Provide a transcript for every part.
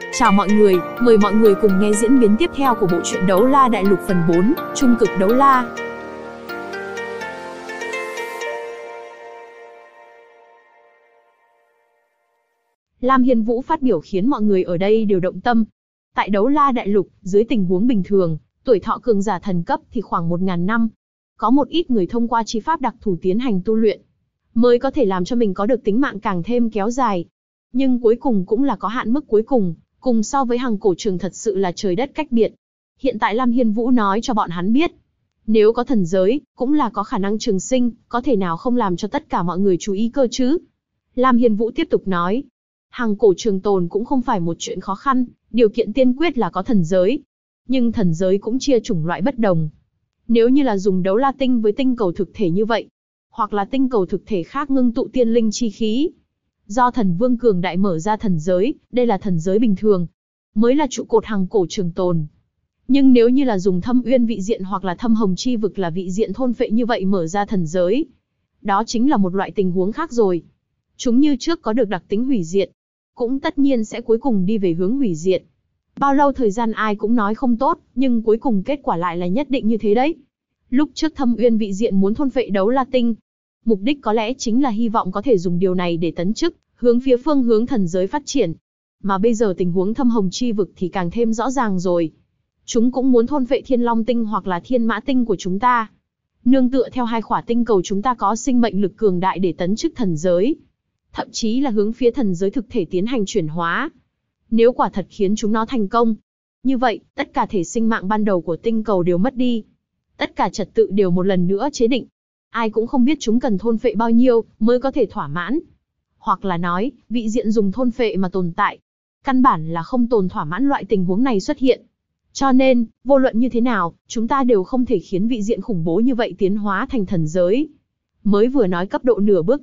Chào mọi người, mời mọi người cùng nghe diễn biến tiếp theo của bộ truyện Đấu La Đại Lục phần 4, Trung cực đấu la. Lam Hiên Vũ phát biểu khiến mọi người ở đây đều động tâm. Tại Đấu La Đại Lục, dưới tình huống bình thường, tuổi thọ cường giả thần cấp thì khoảng 1000 năm. Có một ít người thông qua chi pháp đặc thù tiến hành tu luyện, mới có thể làm cho mình có được tính mạng càng thêm kéo dài. Nhưng cuối cùng cũng là có hạn mức cuối cùng, cùng so với Hằng Cổ Trường thật sự là trời đất cách biệt. Hiện tại Lam Hiên Vũ nói cho bọn hắn biết, nếu có thần giới, cũng là có khả năng trường sinh, có thể nào không làm cho tất cả mọi người chú ý cơ chứ? Lam Hiên Vũ tiếp tục nói, Hằng Cổ Trường tồn cũng không phải một chuyện khó khăn, điều kiện tiên quyết là có thần giới. Nhưng thần giới cũng chia chủng loại bất đồng. Nếu như là dùng đấu la tinh với tinh cầu thực thể như vậy, hoặc là tinh cầu thực thể khác ngưng tụ tiên linh chi khí, do thần vương cường đại mở ra thần giới, đây là thần giới bình thường, mới là trụ cột Hằng Cổ Trường tồn. Nhưng nếu như là dùng thâm uyên vị diện hoặc là thâm hồng chi vực là vị diện thôn phệ như vậy mở ra thần giới, đó chính là một loại tình huống khác rồi. Chúng như trước có được đặc tính hủy diệt, cũng tất nhiên sẽ cuối cùng đi về hướng hủy diệt. Bao lâu thời gian ai cũng nói không tốt, nhưng cuối cùng kết quả lại là nhất định như thế đấy. Lúc trước thâm uyên vị diện muốn thôn phệ đấu la tinh, mục đích có lẽ chính là hy vọng có thể dùng điều này để tấn chức, hướng phía phương hướng thần giới phát triển. Mà bây giờ tình huống thâm hồng chi vực thì càng thêm rõ ràng rồi. Chúng cũng muốn thôn phệ thiên long tinh hoặc là thiên mã tinh của chúng ta. Nương tựa theo hai khỏa tinh cầu chúng ta có sinh mệnh lực cường đại để tấn chức thần giới. Thậm chí là hướng phía thần giới thực thể tiến hành chuyển hóa. Nếu quả thật khiến chúng nó thành công, như vậy, tất cả thể sinh mạng ban đầu của tinh cầu đều mất đi. Tất cả trật tự đều một lần nữa chế định. Ai cũng không biết chúng cần thôn phệ bao nhiêu mới có thể thỏa mãn. Hoặc là nói, vị diện dùng thôn phệ mà tồn tại. Căn bản là không tồn thỏa mãn loại tình huống này xuất hiện. Cho nên, vô luận như thế nào, chúng ta đều không thể khiến vị diện khủng bố như vậy tiến hóa thành thần giới. Mới vừa nói cấp độ nửa bước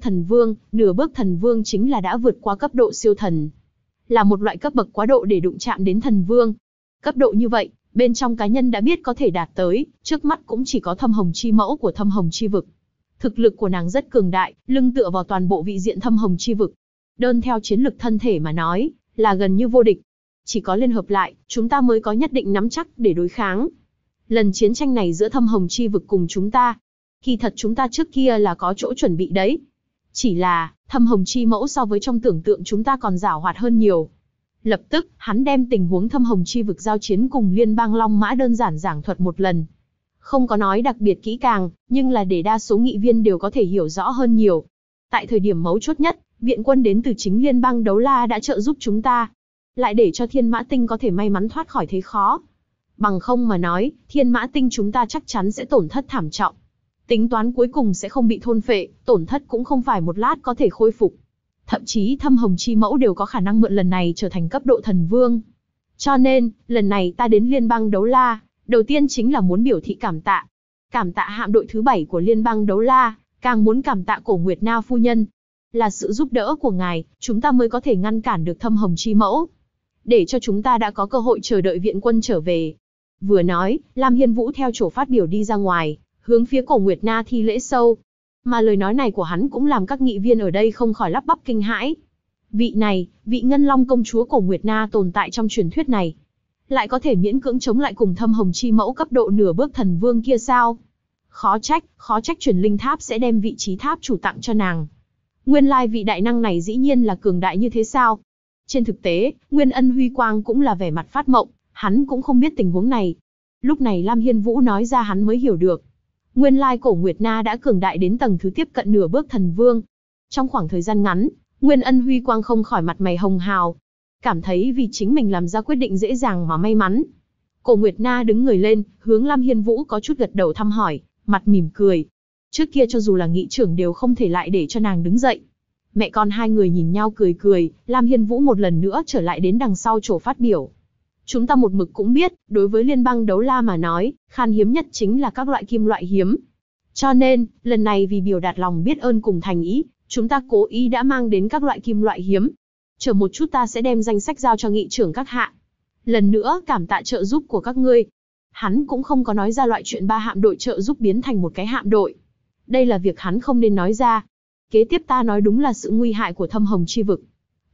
thần vương chính là đã vượt qua cấp độ siêu thần. Là một loại cấp bậc quá độ để đụng chạm đến thần vương. Cấp độ như vậy, bên trong cá nhân đã biết có thể đạt tới, trước mắt cũng chỉ có thâm hồng chi mẫu của thâm hồng chi vực. Thực lực của nàng rất cường đại, lưng tựa vào toàn bộ vị diện thâm hồng chi vực. Đơn theo chiến lực thân thể mà nói, là gần như vô địch. Chỉ có liên hợp lại, chúng ta mới có nhất định nắm chắc để đối kháng. Lần chiến tranh này giữa thâm hồng chi vực cùng chúng ta, kỳ thật chúng ta trước kia là có chỗ chuẩn bị đấy. Chỉ là, thâm hồng chi mẫu so với trong tưởng tượng chúng ta còn giảo hoạt hơn nhiều. Lập tức, hắn đem tình huống thâm hồng chi vực giao chiến cùng liên bang Long Mã đơn giản giảng thuật một lần. Không có nói đặc biệt kỹ càng, nhưng là để đa số nghị viên đều có thể hiểu rõ hơn nhiều. Tại thời điểm mấu chốt nhất, viện quân đến từ chính liên bang Đấu La đã trợ giúp chúng ta. Lại để cho Thiên Mã Tinh có thể may mắn thoát khỏi thế khó. Bằng không mà nói, Thiên Mã Tinh chúng ta chắc chắn sẽ tổn thất thảm trọng. Tính toán cuối cùng sẽ không bị thôn phệ, tổn thất cũng không phải một lát có thể khôi phục. Thậm chí thâm hồng chi mẫu đều có khả năng mượn lần này trở thành cấp độ thần vương. Cho nên, lần này ta đến liên bang Đấu La, đầu tiên chính là muốn biểu thị cảm tạ. Cảm tạ hạm đội thứ 7 của liên bang Đấu La, càng muốn cảm tạ Cổ Nguyệt Na phu nhân. Là sự giúp đỡ của ngài, chúng ta mới có thể ngăn cản được thâm hồng chi mẫu. Để cho chúng ta đã có cơ hội chờ đợi viện quân trở về. Vừa nói, Lam Hiên Vũ theo chỗ phát biểu đi ra ngoài, hướng phía Cổ Nguyệt Na thi lễ sâu. Mà lời nói này của hắn cũng làm các nghị viên ở đây không khỏi lắp bắp kinh hãi. Vị này, vị Ngân Long công chúa Cổ Nguyệt Na tồn tại trong truyền thuyết này, lại có thể miễn cưỡng chống lại cùng thâm hồng chi mẫu cấp độ nửa bước thần vương kia sao? Khó trách truyền linh tháp sẽ đem vị trí tháp chủ tặng cho nàng. Nguyên lai vị đại năng này dĩ nhiên là cường đại như thế sao? Trên thực tế, Nguyên Ân Huy Quang cũng là vẻ mặt phát mộng, hắn cũng không biết tình huống này. Lúc này Lam Hiên Vũ nói ra hắn mới hiểu được. Nguyên lai Cổ Nguyệt Na đã cường đại đến tầng thứ tiếp cận nửa bước thần vương. Trong khoảng thời gian ngắn, Nguyên Ân Huy Quang không khỏi mặt mày hồng hào. Cảm thấy vì chính mình làm ra quyết định dễ dàng mà may mắn. Cổ Nguyệt Na đứng người lên, hướng Lam Hiên Vũ có chút gật đầu thăm hỏi, mặt mỉm cười. Trước kia cho dù là nghị trưởng đều không thể lại để cho nàng đứng dậy. Mẹ con hai người nhìn nhau cười cười, Lam Hiên Vũ một lần nữa trở lại đến đằng sau chỗ phát biểu. Chúng ta một mực cũng biết, đối với liên bang Đấu La mà nói, khan hiếm nhất chính là các loại kim loại hiếm. Cho nên, lần này vì biểu đạt lòng biết ơn cùng thành ý, chúng ta cố ý đã mang đến các loại kim loại hiếm. Chờ một chút ta sẽ đem danh sách giao cho nghị trưởng các hạ. Lần nữa cảm tạ trợ giúp của các ngươi. Hắn cũng không có nói ra loại chuyện 3 hạm đội trợ giúp biến thành một cái hạm đội. Đây là việc hắn không nên nói ra. Kế tiếp ta nói đúng là sự nguy hại của thâm hồng chi vực.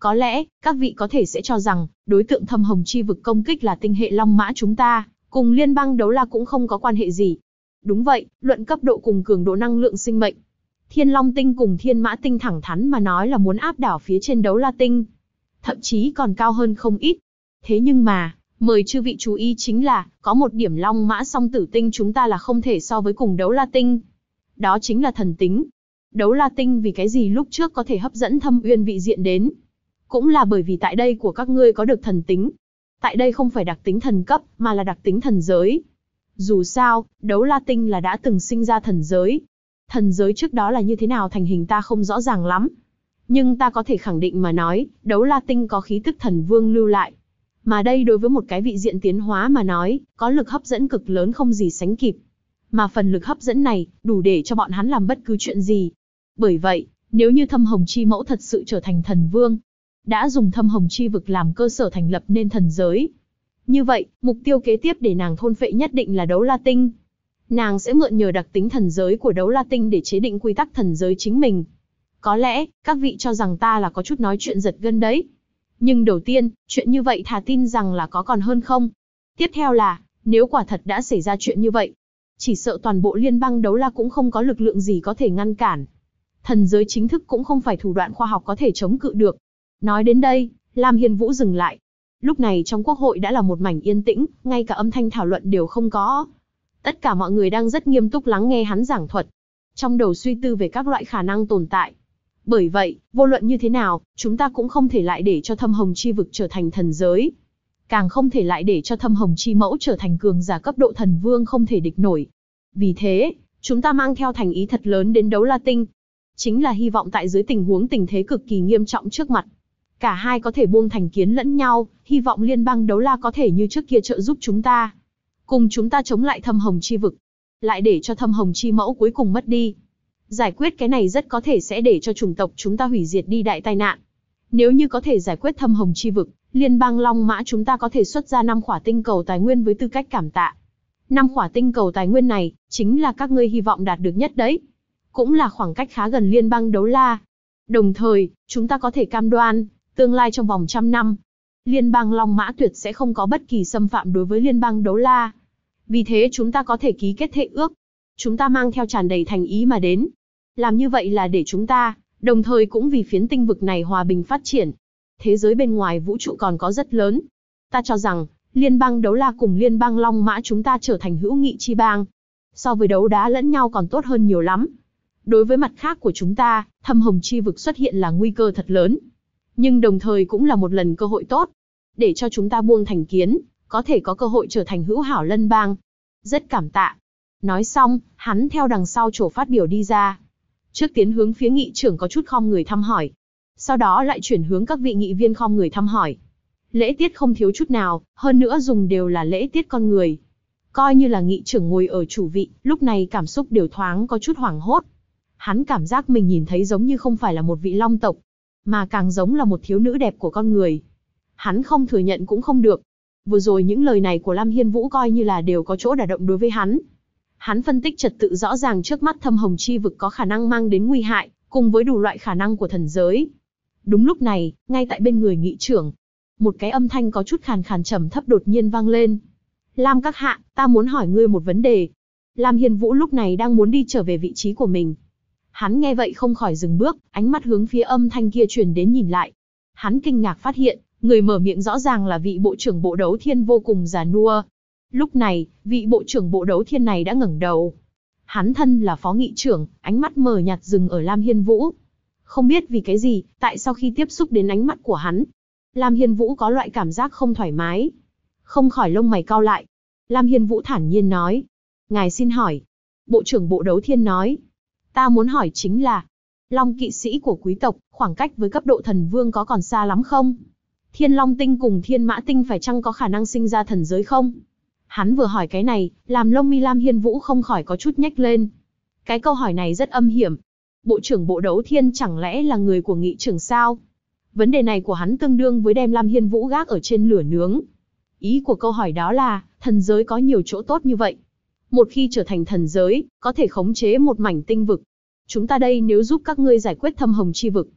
Có lẽ, các vị có thể sẽ cho rằng, đối tượng thâm hồng chi vực công kích là tinh hệ Long Mã chúng ta, cùng liên bang Đấu La cũng không có quan hệ gì. Đúng vậy, luận cấp độ cùng cường độ năng lượng sinh mệnh, Thiên Long Tinh cùng Thiên Mã Tinh thẳng thắn mà nói là muốn áp đảo phía trên Đấu La Tinh. Thậm chí còn cao hơn không ít. Thế nhưng mà, mời chư vị chú ý chính là, có một điểm Long Mã song tử tinh chúng ta là không thể so với cùng Đấu La Tinh. Đó chính là thần tính. Đấu La Tinh vì cái gì lúc trước có thể hấp dẫn Thâm Uyên vị diện đến? Cũng là bởi vì tại đây của các ngươi có được thần tính. Tại đây không phải đặc tính thần cấp, mà là đặc tính thần giới. Dù sao, Đấu La Tinh là đã từng sinh ra thần giới. Thần giới trước đó là như thế nào thành hình ta không rõ ràng lắm. Nhưng ta có thể khẳng định mà nói, Đấu La Tinh có khí tức thần vương lưu lại. Mà đây đối với một cái vị diện tiến hóa mà nói, có lực hấp dẫn cực lớn không gì sánh kịp. Mà phần lực hấp dẫn này, đủ để cho bọn hắn làm bất cứ chuyện gì. Bởi vậy, nếu như Thâm Hồng Chi Mẫu thật sự trở thành thần vương, đã dùng Thâm Hồng Chi vực làm cơ sở thành lập nên thần giới. Như vậy, mục tiêu kế tiếp để nàng thôn phệ nhất định là Đấu La Tinh. Nàng sẽ mượn nhờ đặc tính thần giới của Đấu La Tinh để chế định quy tắc thần giới chính mình. Có lẽ, các vị cho rằng ta là có chút nói chuyện giật gân đấy. Nhưng đầu tiên, chuyện như vậy thà tin rằng là có còn hơn không. Tiếp theo là, nếu quả thật đã xảy ra chuyện như vậy, chỉ sợ toàn bộ liên bang Đấu La cũng không có lực lượng gì có thể ngăn cản. Thần giới chính thức cũng không phải thủ đoạn khoa học có thể chống cự được. Nói đến đây, Lam Hiên Vũ dừng lại. Lúc này trong quốc hội đã là một mảnh yên tĩnh, ngay cả âm thanh thảo luận đều không có. Tất cả mọi người đang rất nghiêm túc lắng nghe hắn giảng thuật, trong đầu suy tư về các loại khả năng tồn tại. Bởi vậy, vô luận như thế nào, chúng ta cũng không thể lại để cho Thâm Hồng Chi vực trở thành thần giới. Càng không thể lại để cho Thâm Hồng Chi Mẫu trở thành cường giả cấp độ thần vương không thể địch nổi. Vì thế, chúng ta mang theo thành ý thật lớn đến Đấu La Tinh. Chính là hy vọng tại dưới tình huống tình thế cực kỳ nghiêm trọng trước mặt, cả hai có thể buông thành kiến lẫn nhau, hy vọng liên bang Đấu La có thể như trước kia trợ giúp chúng ta. Cùng chúng ta chống lại Thâm Hồng Chi vực. Lại để cho Thâm Hồng Chi Mẫu cuối cùng mất đi. Giải quyết cái này rất có thể sẽ để cho chủng tộc chúng ta hủy diệt đi đại tai nạn. Nếu như có thể giải quyết Thâm Hồng Chi vực, liên bang Long Mã chúng ta có thể xuất ra 5 khỏa tinh cầu tài nguyên với tư cách cảm tạ. 5 khỏa tinh cầu tài nguyên này, chính là các ngươi hy vọng đạt được nhất đấy. Cũng là khoảng cách khá gần liên bang Đấu La. Đồng thời, chúng ta có thể cam đoan, tương lai trong vòng 100 năm, liên bang Long Mã tuyệt sẽ không có bất kỳ xâm phạm đối với liên bang Đấu La. Vì thế chúng ta có thể ký kết thệ ước. Chúng ta mang theo tràn đầy thành ý mà đến. Làm như vậy là để chúng ta, đồng thời cũng vì phiến tinh vực này hòa bình phát triển. Thế giới bên ngoài vũ trụ còn có rất lớn. Ta cho rằng, liên bang Đấu La cùng liên bang Long Mã chúng ta trở thành hữu nghị chi bang. So với đấu đá lẫn nhau còn tốt hơn nhiều lắm. Đối với mặt khác của chúng ta, Thâm Hồng Chi vực xuất hiện là nguy cơ thật lớn. Nhưng đồng thời cũng là một lần cơ hội tốt. Để cho chúng ta buông thành kiến, có thể có cơ hội trở thành hữu hảo lân bang. Rất cảm tạ. Nói xong, hắn theo đằng sau chỗ phát biểu đi ra. Trước tiến hướng phía nghị trưởng có chút khom người thăm hỏi. Sau đó lại chuyển hướng các vị nghị viên khom người thăm hỏi. Lễ tiết không thiếu chút nào, hơn nữa dùng đều là lễ tiết con người. Coi như là nghị trưởng ngồi ở chủ vị, lúc này cảm xúc đều thoáng có chút hoảng hốt. Hắn cảm giác mình nhìn thấy giống như không phải là một vị long tộc, mà càng giống là một thiếu nữ đẹp của con người. Hắn không thừa nhận cũng không được. Vừa rồi những lời này của Lam Hiên Vũ coi như là đều có chỗ đả động đối với hắn. Hắn phân tích trật tự rõ ràng trước mắt Thâm Hồng Chi vực có khả năng mang đến nguy hại, cùng với đủ loại khả năng của thần giới. Đúng lúc này, ngay tại bên người nghị trưởng, một cái âm thanh có chút khàn khàn trầm thấp đột nhiên vang lên. Lam các hạ, ta muốn hỏi ngươi một vấn đề. Lam Hiên Vũ lúc này đang muốn đi trở về vị trí của mình. Hắn nghe vậy không khỏi dừng bước, ánh mắt hướng phía âm thanh kia truyền đến nhìn lại. Hắn kinh ngạc phát hiện, người mở miệng rõ ràng là vị bộ trưởng bộ đấu thiên vô cùng già nua. Lúc này, vị bộ trưởng bộ đấu thiên này đã ngẩng đầu. Hắn thân là phó nghị trưởng, ánh mắt mờ nhạt dừng ở Lam Hiên Vũ. Không biết vì cái gì, tại sau khi tiếp xúc đến ánh mắt của hắn, Lam Hiên Vũ có loại cảm giác không thoải mái. Không khỏi lông mày cau lại. Lam Hiên Vũ thản nhiên nói. Ngài xin hỏi. Bộ trưởng bộ đấu thiên nói. Ta muốn hỏi chính là, Long kỵ sĩ của quý tộc, khoảng cách với cấp độ thần vương có còn xa lắm không? Thiên Long tinh cùng Thiên Mã tinh phải chăng có khả năng sinh ra thần giới không? Hắn vừa hỏi cái này, làm lông mi Lam Hiên Vũ không khỏi có chút nhếch lên. Cái câu hỏi này rất âm hiểm. Bộ trưởng bộ đấu thiên chẳng lẽ là người của nghị trưởng sao? Vấn đề này của hắn tương đương với đem Lam Hiên Vũ gác ở trên lửa nướng. Ý của câu hỏi đó là, thần giới có nhiều chỗ tốt như vậy. Một khi trở thành thần giới, có thể khống chế một mảnh tinh vực. Chúng ta đây nếu giúp các ngươi giải quyết Thâm Hồng Chi vực,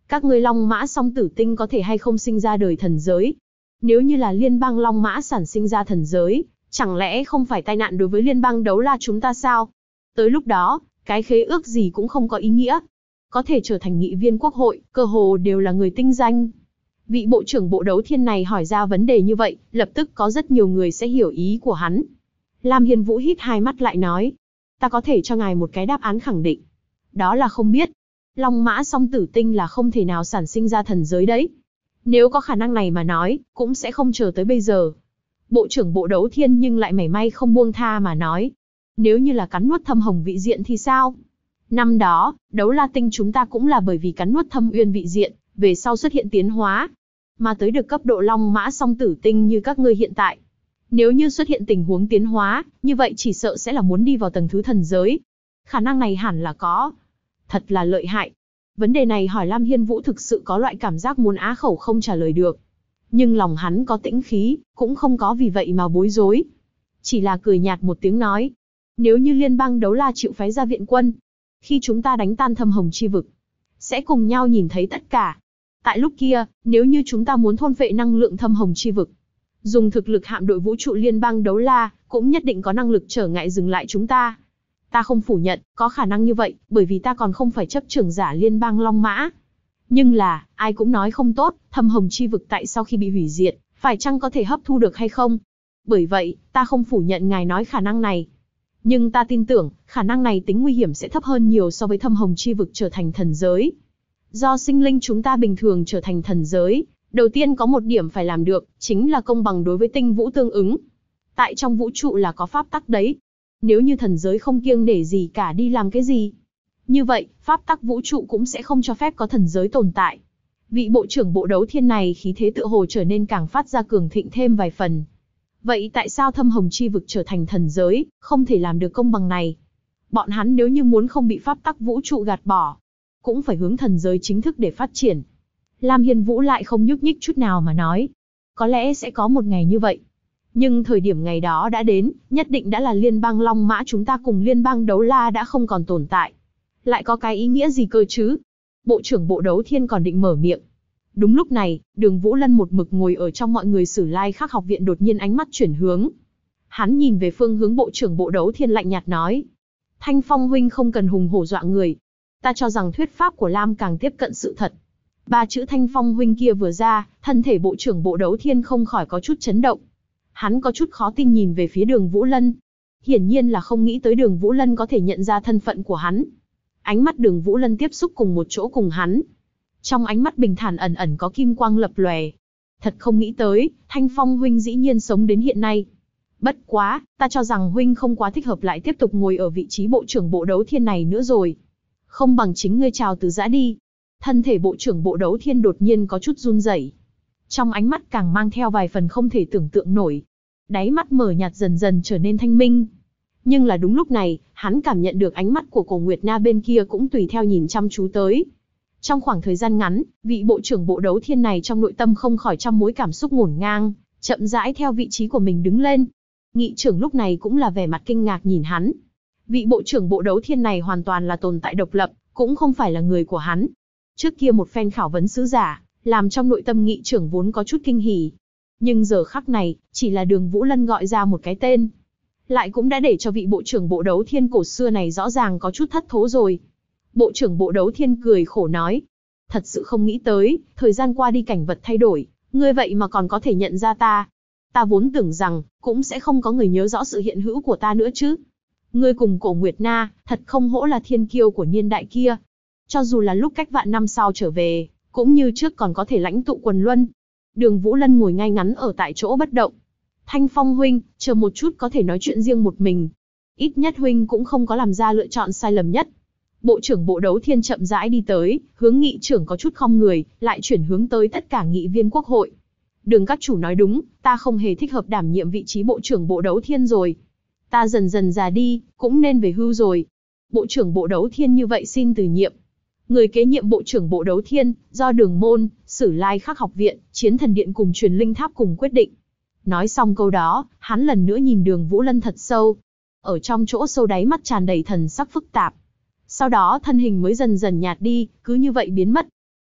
Các ngươi Long Mã Song Tử Tinh có thể hay không sinh ra đời thần giới? Nếu như là liên bang Long Mã sản sinh ra thần giới, chẳng lẽ không phải tai nạn đối với liên bang Đấu La chúng ta sao? Tới lúc đó, cái khế ước gì cũng không có ý nghĩa. Có thể trở thành nghị viên quốc hội, cơ hồ đều là người tinh danh. Vị bộ trưởng bộ đấu thiên này hỏi ra vấn đề như vậy, lập tức có rất nhiều người sẽ hiểu ý của hắn. Lam Hiên Vũ hít hai mắt lại nói, ta có thể cho ngài một cái đáp án khẳng định. Đó là không biết. Long Mã Song Tử Tinh là không thể nào sản sinh ra thần giới đấy. Nếu có khả năng này mà nói, cũng sẽ không chờ tới bây giờ. Bộ trưởng bộ đấu thiên nhưng lại mảy may không buông tha mà nói. Nếu như là cắn nuốt Thâm Hồng vị diện thì sao? Năm đó, Đấu La Tinh chúng ta cũng là bởi vì cắn nuốt Thâm Uyên vị diện, về sau xuất hiện tiến hóa. Mà tới được cấp độ Long Mã Song Tử Tinh như các ngươi hiện tại. Nếu như xuất hiện tình huống tiến hóa, như vậy chỉ sợ sẽ là muốn đi vào tầng thứ thần giới. Khả năng này hẳn là có. Thật là lợi hại. Vấn đề này hỏi Lam Hiên Vũ thực sự có loại cảm giác muốn á khẩu không trả lời được. Nhưng lòng hắn có tĩnh khí, cũng không có vì vậy mà bối rối. Chỉ là cười nhạt một tiếng nói. Nếu như liên bang Đấu La chịu phái ra viện quân, khi chúng ta đánh tan Thâm Hồng chi vực, sẽ cùng nhau nhìn thấy tất cả. Tại lúc kia, nếu như chúng ta muốn thôn phệ năng lượng Thâm Hồng chi vực, dùng thực lực hạm đội vũ trụ liên bang Đấu La, cũng nhất định có năng lực trở ngại dừng lại chúng ta. Ta không phủ nhận, có khả năng như vậy, bởi vì ta còn không phải chấp trưởng giả liên bang Long Mã. Nhưng là, ai cũng nói không tốt, Thâm Hồng chi vực tại sau khi bị hủy diệt, phải chăng có thể hấp thu được hay không? Bởi vậy, ta không phủ nhận ngài nói khả năng này. Nhưng ta tin tưởng, khả năng này tính nguy hiểm sẽ thấp hơn nhiều so với Thâm Hồng chi vực trở thành thần giới. Do sinh linh chúng ta bình thường trở thành thần giới, đầu tiên có một điểm phải làm được, chính là công bằng đối với tinh vũ tương ứng. Tại trong vũ trụ là có pháp tắc đấy. Nếu như thần giới không kiêng nể gì cả đi làm cái gì, như vậy, pháp tắc vũ trụ cũng sẽ không cho phép có thần giới tồn tại. Vị bộ trưởng bộ đấu thiên này khí thế tựa hồ trở nên càng phát ra cường thịnh thêm vài phần. Vậy tại sao Thâm Hồng chi vực trở thành thần giới, không thể làm được công bằng này? Bọn hắn nếu như muốn không bị pháp tắc vũ trụ gạt bỏ, cũng phải hướng thần giới chính thức để phát triển. Lam Hiên Vũ lại không nhúc nhích chút nào mà nói. Có lẽ sẽ có một ngày như vậy. Nhưng thời điểm ngày đó đã đến, nhất định đã là liên bang Long Mã chúng ta cùng liên bang Đấu La đã không còn tồn tại. Lại có cái ý nghĩa gì cơ chứ? Bộ trưởng bộ đấu thiên còn định mở miệng. Đúng lúc này, Đường Vũ Lân một mực ngồi ở trong mọi người Sử Lai Khắc học viện đột nhiên ánh mắt chuyển hướng. Hắn nhìn về phương hướng bộ trưởng bộ đấu thiên lạnh nhạt nói. Thanh Phong huynh không cần hùng hổ dọa người. Ta cho rằng thuyết pháp của Lam càng tiếp cận sự thật. Ba chữ Thanh Phong huynh kia vừa ra, thân thể bộ trưởng bộ đấu thiên không khỏi có chút chấn động. Hắn có chút khó tin nhìn về phía Đường Vũ Lân. Hiển nhiên là không nghĩ tới Đường Vũ Lân có thể nhận ra thân phận của hắn. Ánh mắt Đường Vũ Lân tiếp xúc cùng một chỗ cùng hắn. Trong ánh mắt bình thản ẩn ẩn có kim quang lập lòe. Thật không nghĩ tới, Thanh Phong huynh dĩ nhiên sống đến hiện nay. Bất quá, ta cho rằng huynh không quá thích hợp lại tiếp tục ngồi ở vị trí bộ trưởng bộ đấu thiên này nữa rồi. Không bằng chính ngươi chào từ giã đi. Thân thể bộ trưởng bộ đấu thiên đột nhiên có chút run rẩy. Trong ánh mắt càng mang theo vài phần không thể tưởng tượng nổi. Đáy mắt mờ nhạt dần dần trở nên thanh minh. Nhưng là đúng lúc này, hắn cảm nhận được ánh mắt của Cổ Nguyệt Na bên kia cũng tùy theo nhìn chăm chú tới. Trong khoảng thời gian ngắn, vị bộ trưởng bộ đấu thiên này trong nội tâm không khỏi trăm mối cảm xúc ngổn ngang, chậm rãi theo vị trí của mình đứng lên. Nghị trưởng lúc này cũng là vẻ mặt kinh ngạc nhìn hắn. Vị bộ trưởng bộ đấu thiên này hoàn toàn là tồn tại độc lập, cũng không phải là người của hắn. Trước kia một phen khảo vấn sứ giả, làm trong nội tâm nghị trưởng vốn có chút kinh hỉ. Nhưng giờ khắc này, chỉ là Đường Vũ Lân gọi ra một cái tên, lại cũng đã để cho vị bộ trưởng bộ đấu thiên cổ xưa này rõ ràng có chút thất thố rồi. Bộ trưởng bộ đấu thiên cười khổ nói. Thật sự không nghĩ tới, thời gian qua đi cảnh vật thay đổi, ngươi vậy mà còn có thể nhận ra ta. Ta vốn tưởng rằng, cũng sẽ không có người nhớ rõ sự hiện hữu của ta nữa chứ. Ngươi cùng Cổ Nguyệt Na, thật không hổ là thiên kiêu của niên đại kia. Cho dù là lúc cách vạn năm sau trở về, cũng như trước còn có thể lãnh tụ quần luân. Đường Vũ Lân ngồi ngay ngắn ở tại chỗ bất động. Thanh Phong huynh, chờ một chút có thể nói chuyện riêng một mình. Ít nhất huynh cũng không có làm ra lựa chọn sai lầm nhất. Bộ trưởng bộ đấu thiên chậm rãi đi tới, hướng nghị trưởng có chút khom người, lại chuyển hướng tới tất cả nghị viên quốc hội. Đường các chủ nói đúng, ta không hề thích hợp đảm nhiệm vị trí bộ trưởng bộ đấu thiên rồi. Ta dần dần già đi, cũng nên về hưu rồi. Bộ trưởng bộ đấu thiên như vậy xin từ nhiệm. Người kế nhiệm bộ trưởng bộ đấu thiên, do Đường môn, Sử Lai Khắc học viện, Chiến Thần Điện cùng Truyền Linh Tháp cùng quyết định. Nói xong câu đó, hắn lần nữa nhìn Đường Vũ Lân thật sâu. Ở trong chỗ sâu đáy mắt tràn đầy thần sắc phức tạp. Sau đó thân hình mới dần dần nhạt đi, cứ như vậy biến mất.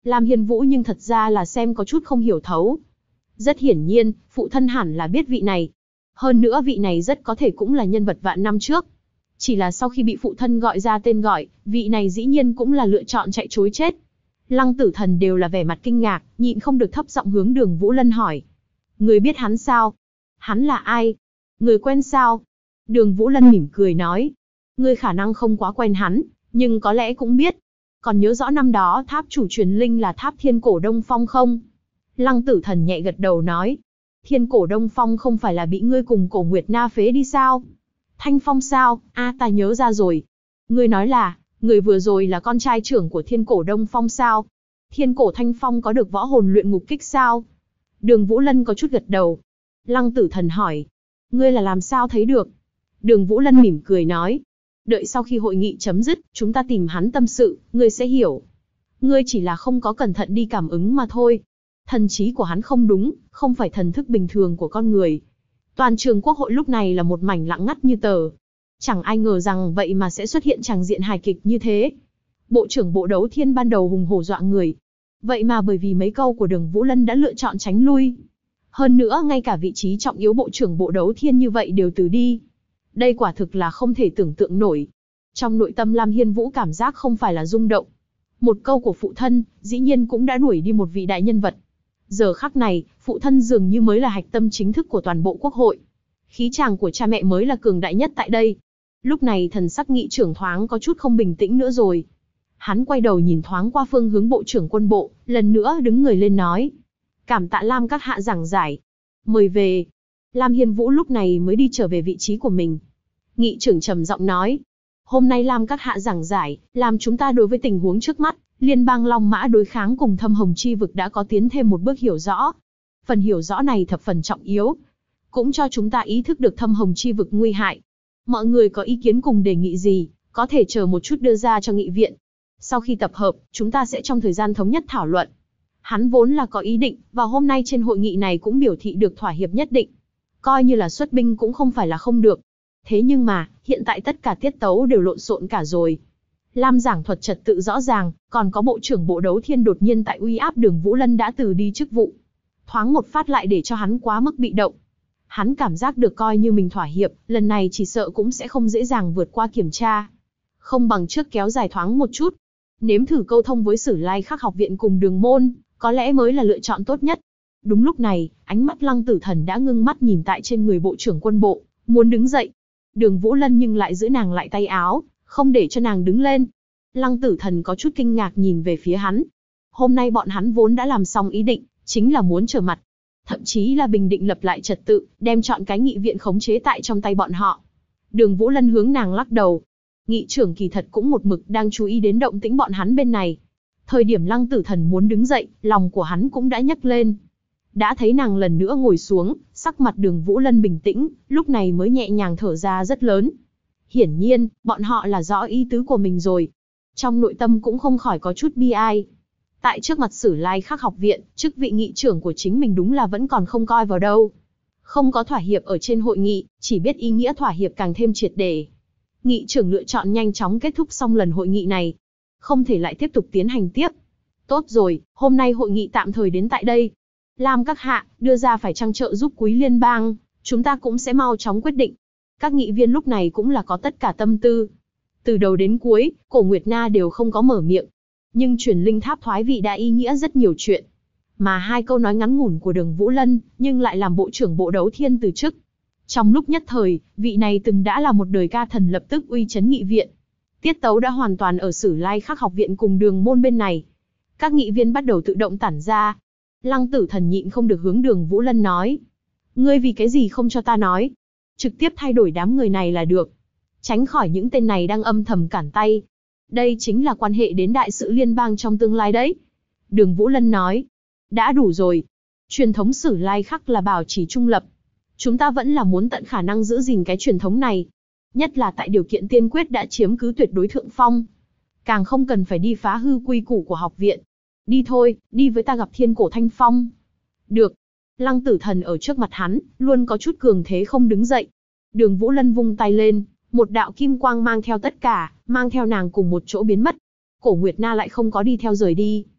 Lam Hiên Vũ nhưng thật ra là xem có chút không hiểu thấu. Rất hiển nhiên, phụ thân hẳn là biết vị này. Hơn nữa vị này rất có thể cũng là nhân vật vạn năm trước. Chỉ là sau khi bị phụ thân gọi ra tên gọi, vị này dĩ nhiên cũng là lựa chọn chạy trối chết. Lăng Tử Thần đều là vẻ mặt kinh ngạc, nhịn không được thấp giọng hướng Đường Vũ Lân hỏi. Người biết hắn sao? Hắn là ai? Người quen sao? Đường Vũ Lân mỉm cười nói. Ngươi khả năng không quá quen hắn, nhưng có lẽ cũng biết. Còn nhớ rõ năm đó tháp chủ truyền linh là tháp Thiên Cổ Đông Phong không? Lăng Tử Thần nhẹ gật đầu nói. Thiên Cổ Đông Phong không phải là bị ngươi cùng Cổ Nguyệt Na phế đi sao? Thanh Phong sao? Ta nhớ ra rồi. Ngươi nói là, người vừa rồi là con trai trưởng của Thiên Cổ Đông Phong sao? Thiên Cổ Thanh Phong có được võ hồn luyện ngục kích sao? Đường Vũ Lân có chút gật đầu. Lăng Tử Thần hỏi. Ngươi là làm sao thấy được? Đường Vũ Lân mỉm cười nói. Đợi sau khi hội nghị chấm dứt, chúng ta tìm hắn tâm sự, ngươi sẽ hiểu. Ngươi chỉ là không có cẩn thận đi cảm ứng mà thôi. Thần trí của hắn không đúng, không phải thần thức bình thường của con người. Toàn trường quốc hội lúc này là một mảnh lặng ngắt như tờ. Chẳng ai ngờ rằng vậy mà sẽ xuất hiện tràng diện hài kịch như thế. Bộ trưởng Bộ Đấu Thiên ban đầu hùng hổ dọa người. Vậy mà bởi vì mấy câu của Đường Vũ Lân đã lựa chọn tránh lui. Hơn nữa ngay cả vị trí trọng yếu Bộ trưởng Bộ Đấu Thiên như vậy đều từ đi. Đây quả thực là không thể tưởng tượng nổi. Trong nội tâm Lam Hiên Vũ cảm giác không phải là rung động. Một câu của phụ thân, dĩ nhiên cũng đã đuổi đi một vị đại nhân vật. Giờ khắc này, phụ thân dường như mới là hạch tâm chính thức của toàn bộ quốc hội. Khí chàng của cha mẹ mới là cường đại nhất tại đây. Lúc này thần sắc nghị trưởng thoáng có chút không bình tĩnh nữa rồi. Hắn quay đầu nhìn thoáng qua phương hướng bộ trưởng quân bộ, lần nữa đứng người lên nói. Cảm tạ Lam các hạ giảng giải. Mời về. Lam Hiên Vũ lúc này mới đi trở về vị trí của mình. Nghị trưởng trầm giọng nói. Hôm nay Lam các hạ giảng giải, làm chúng ta đối với tình huống trước mắt, Liên bang Long Mã đối kháng cùng Thâm Hồng Chi vực đã có tiến thêm một bước hiểu rõ. Phần hiểu rõ này thập phần trọng yếu. Cũng cho chúng ta ý thức được Thâm Hồng Chi vực nguy hại. Mọi người có ý kiến cùng đề nghị gì, có thể chờ một chút đưa ra cho nghị viện. Sau khi tập hợp, chúng ta sẽ trong thời gian thống nhất thảo luận. Hắn vốn là có ý định, và hôm nay trên hội nghị này cũng biểu thị được thỏa hiệp nhất định. Coi như là xuất binh cũng không phải là không được. Thế nhưng mà, hiện tại tất cả tiết tấu đều lộn xộn cả rồi. Lam giảng thuật trật tự rõ ràng, còn có Bộ trưởng Bộ Đấu Thiên đột nhiên tại uy áp Đường Vũ Lân đã từ đi chức vụ. Thoáng một phát lại để cho hắn quá mức bị động. Hắn cảm giác được coi như mình thỏa hiệp, lần này chỉ sợ cũng sẽ không dễ dàng vượt qua kiểm tra. Không bằng trước kéo dài thoáng một chút. Nếm thử câu thông với Sử Lai Khắc học viện cùng Đường môn, có lẽ mới là lựa chọn tốt nhất. Đúng lúc này, ánh mắt Lăng Tử Thần đã ngưng mắt nhìn tại trên người Bộ trưởng quân bộ, muốn đứng dậy. Đường Vũ Lân nhưng lại giữ nàng lại tay áo, không để cho nàng đứng lên. Lăng Tử Thần có chút kinh ngạc nhìn về phía hắn. Hôm nay bọn hắn vốn đã làm xong ý định, chính là muốn trở mặt. Thậm chí là bình định lập lại trật tự, đem chọn cái nghị viện khống chế tại trong tay bọn họ. Đường Vũ Lân hướng nàng lắc đầu. Nghị trưởng kỳ thật cũng một mực đang chú ý đến động tĩnh bọn hắn bên này. Thời điểm Lăng Tử Thần muốn đứng dậy, lòng của hắn cũng đã nhấc lên. Đã thấy nàng lần nữa ngồi xuống, sắc mặt Đường Vũ Lân bình tĩnh, lúc này mới nhẹ nhàng thở ra rất lớn. Hiển nhiên, bọn họ là rõ ý tứ của mình rồi. Trong nội tâm cũng không khỏi có chút bi ai. Tại trước mặt Sử Lai Khắc học viện, chức vị nghị trưởng của chính mình đúng là vẫn còn không coi vào đâu. Không có thỏa hiệp ở trên hội nghị, chỉ biết ý nghĩa thỏa hiệp càng thêm triệt để. Nghị trưởng lựa chọn nhanh chóng kết thúc xong lần hội nghị này. Không thể lại tiếp tục tiến hành tiếp. Tốt rồi, hôm nay hội nghị tạm thời đến tại đây. Lam các hạ, đưa ra phải chăng trợ giúp Quý Liên bang, chúng ta cũng sẽ mau chóng quyết định. Các nghị viên lúc này cũng là có tất cả tâm tư. Từ đầu đến cuối, Cổ Nguyệt Na đều không có mở miệng. Nhưng truyền linh tháp thoái vị đã ý nghĩa rất nhiều chuyện. Mà hai câu nói ngắn ngủn của Đường Vũ Lân, nhưng lại làm Bộ trưởng Bộ Đấu Thiên từ chức. Trong lúc nhất thời, vị này từng đã là một đời ca thần lập tức uy chấn nghị viện. Tiết tấu đã hoàn toàn ở Sử Lai Khắc học viện cùng Đường môn bên này. Các nghị viên bắt đầu tự động tản ra. Lăng Tử Thần nhịn không được hướng Đường Vũ Lân nói. Ngươi vì cái gì không cho ta nói? Trực tiếp thay đổi đám người này là được. Tránh khỏi những tên này đang âm thầm cản tay. Đây chính là quan hệ đến đại sự liên bang trong tương lai đấy. Đường Vũ Lân nói. Đã đủ rồi. Truyền thống Sử Lai Khắc là bảo trì trung lập. Chúng ta vẫn là muốn tận khả năng giữ gìn cái truyền thống này. Nhất là tại điều kiện tiên quyết đã chiếm cứ tuyệt đối thượng phong. Càng không cần phải đi phá hư quy củ của học viện. Đi thôi, đi với ta gặp Thiên Cổ Thanh Phong. Được. Lăng Tử Thần ở trước mặt hắn, luôn có chút cường thế không đứng dậy. Đường Vũ Lân vung tay lên, một đạo kim quang mang theo tất cả, mang theo nàng cùng một chỗ biến mất. Cổ Nguyệt Na lại không có đi theo rời đi.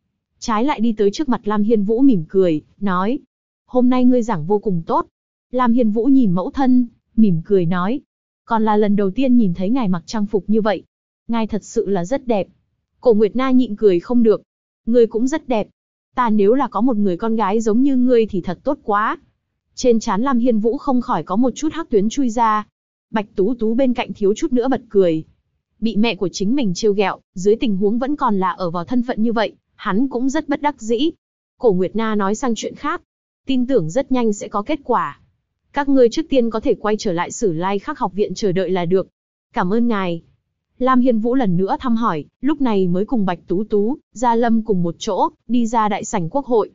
trái lại đi tới trước mặt Lam Hiên Vũ mỉm cười, nói. Hôm nay ngươi giảng vô cùng tốt. Lam Hiên Vũ nhìn mẫu thân, mỉm cười nói. Còn là lần đầu tiên nhìn thấy ngài mặc trang phục như vậy. Ngài thật sự là rất đẹp. Cổ Nguyệt Na nhịn cười không được. Ngươi cũng rất đẹp. Ta nếu là có một người con gái giống như ngươi thì thật tốt quá. Trên trán Lam Hiên Vũ không khỏi có một chút hắc tuyến chui ra. Bạch Tú Tú bên cạnh thiếu chút nữa bật cười. Bị mẹ của chính mình trêu ghẹo, dưới tình huống vẫn còn là ở vào thân phận như vậy, hắn cũng rất bất đắc dĩ. Cổ Nguyệt Na nói sang chuyện khác. Tin tưởng rất nhanh sẽ có kết quả. Các ngươi trước tiên có thể quay trở lại Sử Lai Khắc học viện chờ đợi là được. Cảm ơn ngài. Lam Hiên Vũ lần nữa thăm hỏi, lúc này mới cùng Bạch Tú Tú, Gia Lâm cùng một chỗ, đi ra đại sảnh quốc hội.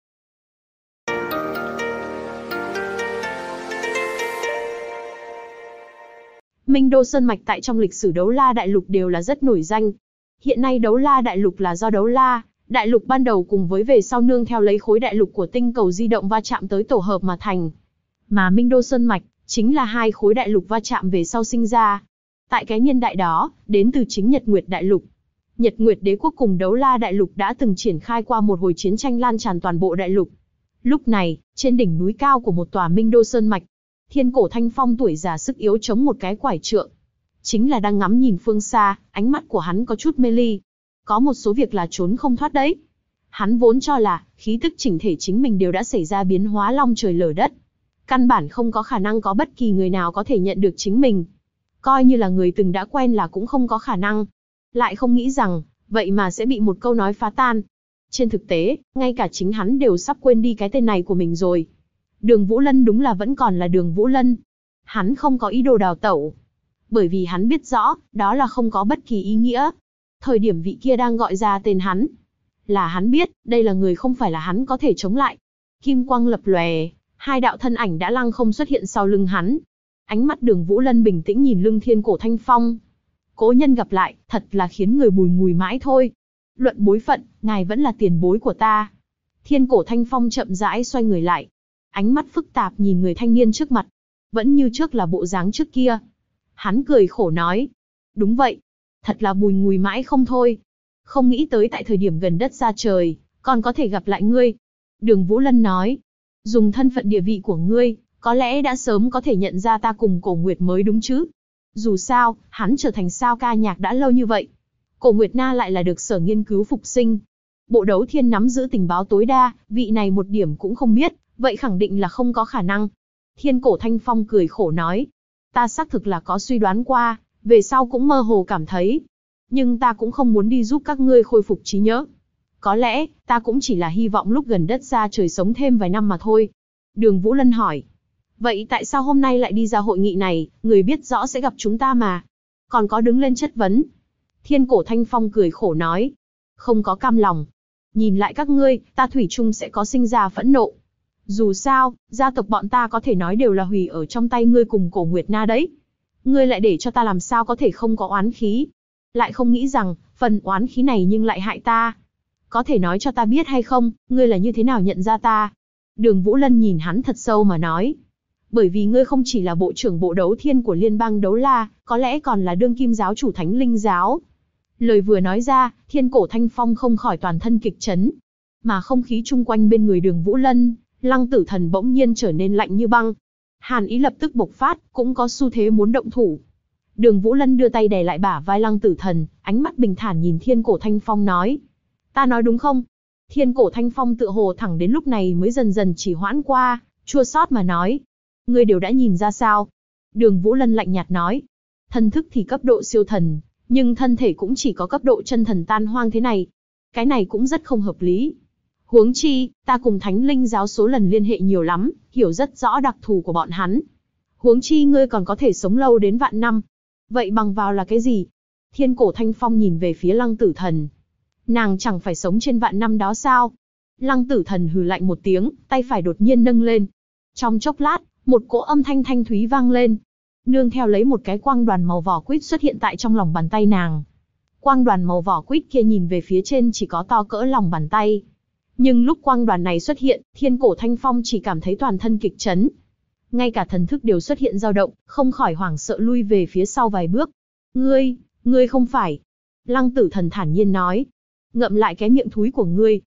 Minh Đô Sơn Mạch tại trong lịch sử Đấu La Đại Lục đều là rất nổi danh. Hiện nay Đấu La Đại Lục là do Đấu La Đại Lục ban đầu cùng với về sau nương theo lấy khối đại lục của tinh cầu di động va chạm tới tổ hợp mà thành. Mà Minh Đô Sơn Mạch chính là hai khối đại lục va chạm về sau sinh ra. Tại cái niên đại đó, đến từ chính Nhật Nguyệt Đại Lục. Nhật Nguyệt Đế quốc cùng Đấu La Đại Lục đã từng triển khai qua một hồi chiến tranh lan tràn toàn bộ đại lục. Lúc này, trên đỉnh núi cao của một tòa Minh Đô Sơn Mạch, Thiên Cổ Thanh Phong tuổi già sức yếu chống một cái quải trượng. Chính là đang ngắm nhìn phương xa, ánh mắt của hắn có chút mê ly. Có một số việc là trốn không thoát đấy. Hắn vốn cho là, khí tức chỉnh thể chính mình đều đã xảy ra biến hóa long trời lở đất. Căn bản không có khả năng có bất kỳ người nào có thể nhận được chính mình. Coi như là người từng đã quen là cũng không có khả năng. Lại không nghĩ rằng, vậy mà sẽ bị một câu nói phá tan. Trên thực tế, ngay cả chính hắn đều sắp quên đi cái tên này của mình rồi. Đường Vũ Lân đúng là vẫn còn là Đường Vũ Lân. Hắn không có ý đồ đào tẩu. Bởi vì hắn biết rõ, đó là không có bất kỳ ý nghĩa. Thời điểm vị kia đang gọi ra tên hắn. Là hắn biết, đây là người không phải là hắn có thể chống lại. Kim quang lập lòe, hai đạo thân ảnh đã lăng không xuất hiện sau lưng hắn. Ánh mắt Đường Vũ Lân bình tĩnh nhìn lưng Thiên Cổ Thanh Phong. Cố nhân gặp lại, thật là khiến người bùi ngùi mãi thôi. Luận bối phận, ngài vẫn là tiền bối của ta. Thiên Cổ Thanh Phong chậm rãi xoay người lại. Ánh mắt phức tạp nhìn người thanh niên trước mặt. Vẫn như trước là bộ dáng trước kia. Hắn cười khổ nói. Đúng vậy. Thật là bùi ngùi mãi không thôi. Không nghĩ tới tại thời điểm gần đất xa trời, còn có thể gặp lại ngươi. Đường Vũ Lân nói. Dùng thân phận địa vị của ngươi, có lẽ đã sớm có thể nhận ra ta cùng Cổ Nguyệt mới đúng chứ. Dù sao, hắn trở thành sao ca nhạc đã lâu như vậy. Cổ Nguyệt Na lại là được sở nghiên cứu phục sinh. Bộ Đấu Thiên nắm giữ tình báo tối đa, vị này một điểm cũng không biết, vậy khẳng định là không có khả năng. Thiên Cổ Thanh Phong cười khổ nói. Ta xác thực là có suy đoán qua, về sau cũng mơ hồ cảm thấy. Nhưng ta cũng không muốn đi giúp các ngươi khôi phục trí nhớ. Có lẽ, ta cũng chỉ là hy vọng lúc gần đất xa trời sống thêm vài năm mà thôi. Đường Vũ Lân hỏi. Vậy tại sao hôm nay lại đi ra hội nghị này, người biết rõ sẽ gặp chúng ta mà. Còn có đứng lên chất vấn. Thiên Cổ Thanh Phong cười khổ nói. Không có cam lòng. Nhìn lại các ngươi, ta thủy chung sẽ có sinh ra phẫn nộ. Dù sao, gia tộc bọn ta có thể nói đều là hủy ở trong tay ngươi cùng Cổ Nguyệt Na đấy. Ngươi lại để cho ta làm sao có thể không có oán khí. Lại không nghĩ rằng, phần oán khí này nhưng lại hại ta. Có thể nói cho ta biết hay không, ngươi là như thế nào nhận ra ta? Đường Vũ Lân nhìn hắn thật sâu mà nói. Bởi vì ngươi không chỉ là bộ trưởng bộ đấu thiên của liên bang Đấu La, có lẽ còn là đương kim giáo chủ Thánh Linh Giáo. Lời vừa nói ra, Thiên Cổ Thanh Phong không khỏi toàn thân kịch chấn. Mà không khí chung quanh bên người Đường Vũ Lân, Lăng Tử Thần bỗng nhiên trở nên lạnh như băng. Hàn ý lập tức bộc phát, cũng có xu thế muốn động thủ. Đường Vũ Lân đưa tay đè lại bả vai Lăng Tử Thần, ánh mắt bình thản nhìn Thiên Cổ Thanh Phong nói. Ta nói đúng không? Thiên Cổ Thanh Phong tựa hồ thẳng đến lúc này mới dần dần chỉ hoãn qua, chua xót mà nói. Ngươi đều đã nhìn ra sao? Đường Vũ Lân lạnh nhạt nói. Thân thức thì cấp độ siêu thần, nhưng thân thể cũng chỉ có cấp độ chân thần tan hoang thế này. Cái này cũng rất không hợp lý. Huống chi, ta cùng Thánh Linh Giáo số lần liên hệ nhiều lắm, hiểu rất rõ đặc thù của bọn hắn. Huống chi ngươi còn có thể sống lâu đến vạn năm. Vậy bằng vào là cái gì? Thiên Cổ Thanh Phong nhìn về phía Lăng Tử Thần. Nàng chẳng phải sống trên vạn năm đó sao? Lăng Tử Thần hừ lạnh một tiếng, tay phải đột nhiên nâng lên. Trong chốc lát, một cỗ âm thanh thanh thúy vang lên. Nương theo lấy một cái quang đoàn màu vỏ quýt xuất hiện tại trong lòng bàn tay nàng. Quang đoàn màu vỏ quýt kia nhìn về phía trên chỉ có to cỡ lòng bàn tay. Nhưng lúc quang đoàn này xuất hiện, Thiên Cổ Thanh Phong chỉ cảm thấy toàn thân kịch chấn. Ngay cả thần thức đều xuất hiện dao động, không khỏi hoảng sợ lui về phía sau vài bước. Ngươi không phải. Lăng Tử Thần thản nhiên nói. Ngậm lại cái miệng thúi của ngươi.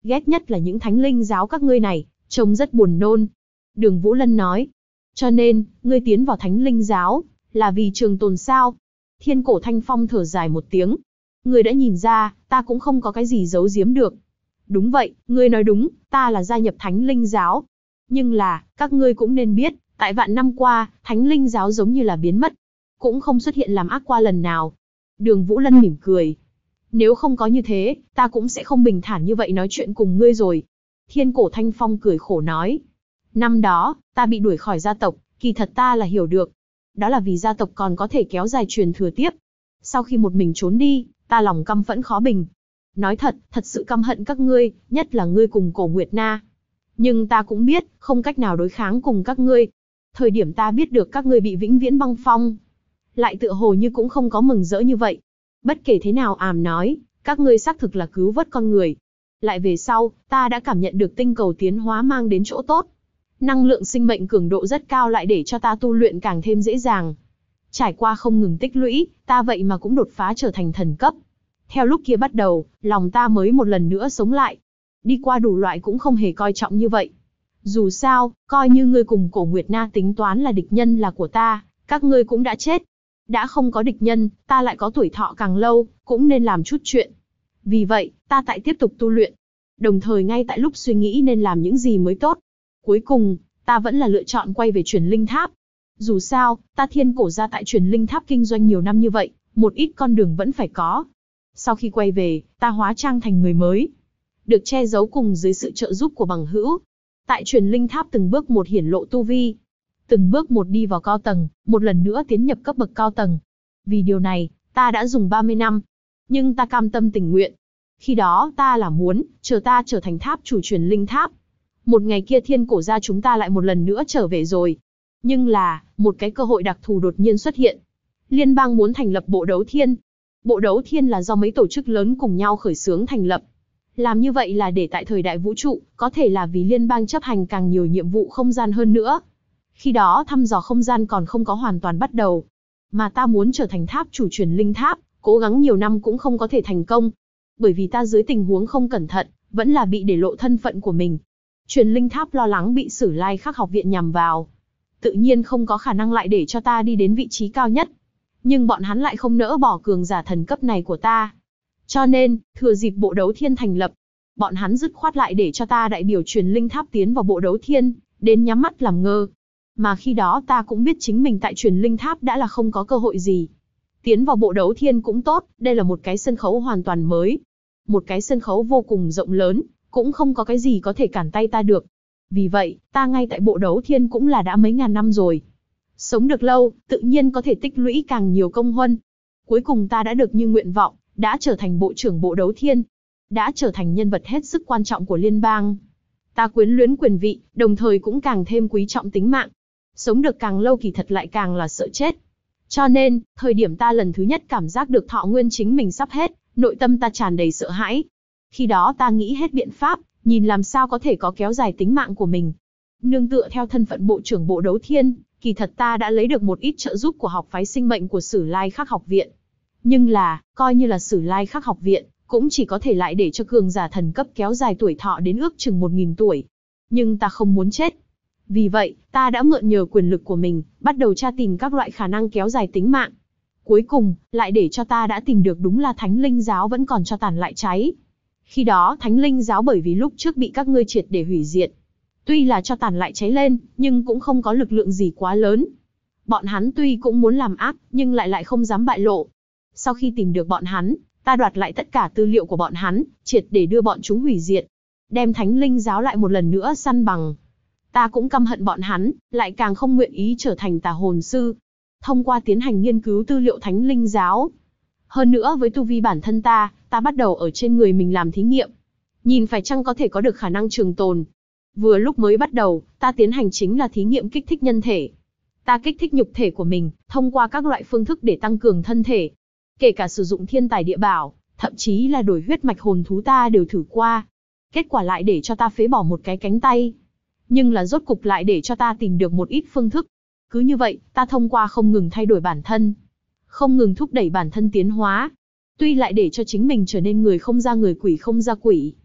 ghét nhất là những thánh linh giáo các ngươi này, trông rất buồn nôn. Đường Vũ Lân nói, cho nên, ngươi tiến vào thánh linh giáo, là vì trường tồn sao? Thiên Cổ Thanh Phong thở dài một tiếng. Ngươi đã nhìn ra, ta cũng không có cái gì giấu giếm được. Đúng vậy, ngươi nói đúng, ta là gia nhập thánh linh giáo. Nhưng là, các ngươi cũng nên biết, tại vạn năm qua, thánh linh giáo giống như là biến mất. Cũng không xuất hiện làm ác qua lần nào. Đường Vũ Lân mỉm cười. Nếu không có như thế, ta cũng sẽ không bình thản như vậy nói chuyện cùng ngươi rồi. Thiên Cổ Thanh Phong cười khổ nói. Năm đó, ta bị đuổi khỏi gia tộc, kỳ thật ta là hiểu được. Đó là vì gia tộc còn có thể kéo dài truyền thừa tiếp. Sau khi một mình trốn đi, ta lòng căm phẫn khó bình. Nói thật, thật sự căm hận các ngươi, nhất là ngươi cùng Cổ Nguyệt Na. Nhưng ta cũng biết, không cách nào đối kháng cùng các ngươi. Thời điểm ta biết được các ngươi bị vĩnh viễn băng phong, lại tựa hồ như cũng không có mừng rỡ như vậy. Bất kể thế nào nói, các ngươi xác thực là cứu vớt con người. Lại về sau, ta đã cảm nhận được tinh cầu tiến hóa mang đến chỗ tốt. Năng lượng sinh mệnh cường độ rất cao lại để cho ta tu luyện càng thêm dễ dàng. Trải qua không ngừng tích lũy, ta vậy mà cũng đột phá trở thành thần cấp. Theo lúc kia bắt đầu, lòng ta mới một lần nữa sống lại. Đi qua đủ loại cũng không hề coi trọng như vậy. Dù sao, coi như ngươi cùng Cổ Nguyệt Na tính toán là địch nhân là của ta, các ngươi cũng đã chết. Đã không có địch nhân, ta lại có tuổi thọ càng lâu, cũng nên làm chút chuyện. Vì vậy, ta tại tiếp tục tu luyện. Đồng thời ngay tại lúc suy nghĩ nên làm những gì mới tốt. Cuối cùng, ta vẫn là lựa chọn quay về Truyền Linh Tháp. Dù sao, ta Thiên Cổ gia tại Truyền Linh Tháp kinh doanh nhiều năm như vậy, một ít con đường vẫn phải có. Sau khi quay về, ta hóa trang thành người mới. Được che giấu cùng dưới sự trợ giúp của bằng hữu. Tại Truyền Linh Tháp từng bước một hiển lộ tu vi. Từng bước một đi vào cao tầng, một lần nữa tiến nhập cấp bậc cao tầng. Vì điều này, ta đã dùng 30 năm. Nhưng ta cam tâm tình nguyện. Khi đó ta là muốn, chờ ta trở thành tháp chủ Truyền Linh Tháp. Một ngày kia Thiên Cổ gia chúng ta lại một lần nữa trở về rồi. Nhưng là, một cái cơ hội đặc thù đột nhiên xuất hiện. Liên bang muốn thành lập Bộ Đấu Thiên. Bộ Đấu Thiên là do mấy tổ chức lớn cùng nhau khởi xướng thành lập. Làm như vậy là để tại thời đại vũ trụ, có thể là vì liên bang chấp hành càng nhiều nhiệm vụ không gian hơn nữa. Khi đó thăm dò không gian còn không có hoàn toàn bắt đầu. Mà ta muốn trở thành tháp chủ Truyền Linh Tháp, cố gắng nhiều năm cũng không có thể thành công. Bởi vì ta dưới tình huống không cẩn thận, vẫn là bị để lộ thân phận của mình. Truyền Linh Tháp lo lắng bị Sử Lai Khắc học viện nhằm vào. Tự nhiên không có khả năng lại để cho ta đi đến vị trí cao nhất. Nhưng bọn hắn lại không nỡ bỏ cường giả thần cấp này của ta. Cho nên, thừa dịp Bộ Đấu Thiên thành lập, bọn hắn dứt khoát lại để cho ta đại biểu Truyền Linh Tháp tiến vào Bộ Đấu Thiên, đến nhắm mắt làm ngơ. Mà khi đó ta cũng biết chính mình tại Truyền Linh Tháp đã là không có cơ hội gì. Tiến vào Bộ Đấu Thiên cũng tốt, đây là một cái sân khấu hoàn toàn mới. Một cái sân khấu vô cùng rộng lớn, cũng không có cái gì có thể cản tay ta được. Vì vậy, ta ngay tại Bộ Đấu Thiên cũng là đã mấy ngàn năm rồi. Sống được lâu, tự nhiên có thể tích lũy càng nhiều công huân. Cuối cùng ta đã được như nguyện vọng, đã trở thành bộ trưởng Bộ Đấu Thiên. Đã trở thành nhân vật hết sức quan trọng của liên bang. Ta quyến luyến quyền vị, đồng thời cũng càng thêm quý trọng tính mạng. Sống được càng lâu kỳ thật lại càng là sợ chết. Cho nên, thời điểm ta lần thứ nhất cảm giác được thọ nguyên chính mình sắp hết, nội tâm ta tràn đầy sợ hãi. Khi đó ta nghĩ hết biện pháp, nhìn làm sao có thể có kéo dài tính mạng của mình. Nương tựa theo thân phận bộ trưởng Bộ Đấu Thiên, kỳ thật ta đã lấy được một ít trợ giúp của học phái sinh mệnh của Sử Lai Khắc học viện. Nhưng là, coi như là Sử Lai Khắc học viện, cũng chỉ có thể lại để cho cường giả thần cấp kéo dài tuổi thọ đến ước chừng 1000 tuổi. Nhưng ta không muốn chết. Vì vậy, ta đã mượn nhờ quyền lực của mình, bắt đầu tra tìm các loại khả năng kéo dài tính mạng. Cuối cùng, lại để cho ta đã tìm được đúng là Thánh Linh Giáo vẫn còn cho tàn lại cháy. Khi đó Thánh Linh Giáo bởi vì lúc trước bị các ngươi triệt để hủy diệt. Tuy là cho tàn lại cháy lên, nhưng cũng không có lực lượng gì quá lớn. Bọn hắn tuy cũng muốn làm ác, nhưng lại không dám bại lộ. Sau khi tìm được bọn hắn, ta đoạt lại tất cả tư liệu của bọn hắn, triệt để đưa bọn chúng hủy diệt. Đem Thánh Linh Giáo lại một lần nữa săn bằng. Ta cũng căm hận bọn hắn, lại càng không nguyện ý trở thành tà hồn sư. Thông qua tiến hành nghiên cứu tư liệu Thánh Linh Giáo. Hơn nữa với tu vi bản thân ta bắt đầu ở trên người mình làm thí nghiệm. Nhìn phải chăng có thể có được khả năng trường tồn. Vừa lúc mới bắt đầu, ta tiến hành chính là thí nghiệm kích thích nhân thể. Ta kích thích nhục thể của mình, thông qua các loại phương thức để tăng cường thân thể. Kể cả sử dụng thiên tài địa bảo, thậm chí là đổi huyết mạch hồn thú ta đều thử qua. Kết quả lại để cho ta phế bỏ một cái cánh tay. Nhưng là rốt cục lại để cho ta tìm được một ít phương thức. Cứ như vậy, ta thông qua không ngừng thay đổi bản thân. Không ngừng thúc đẩy bản thân tiến hóa. Tuy lại để cho chính mình trở nên người không ra người quỷ không ra quỷ.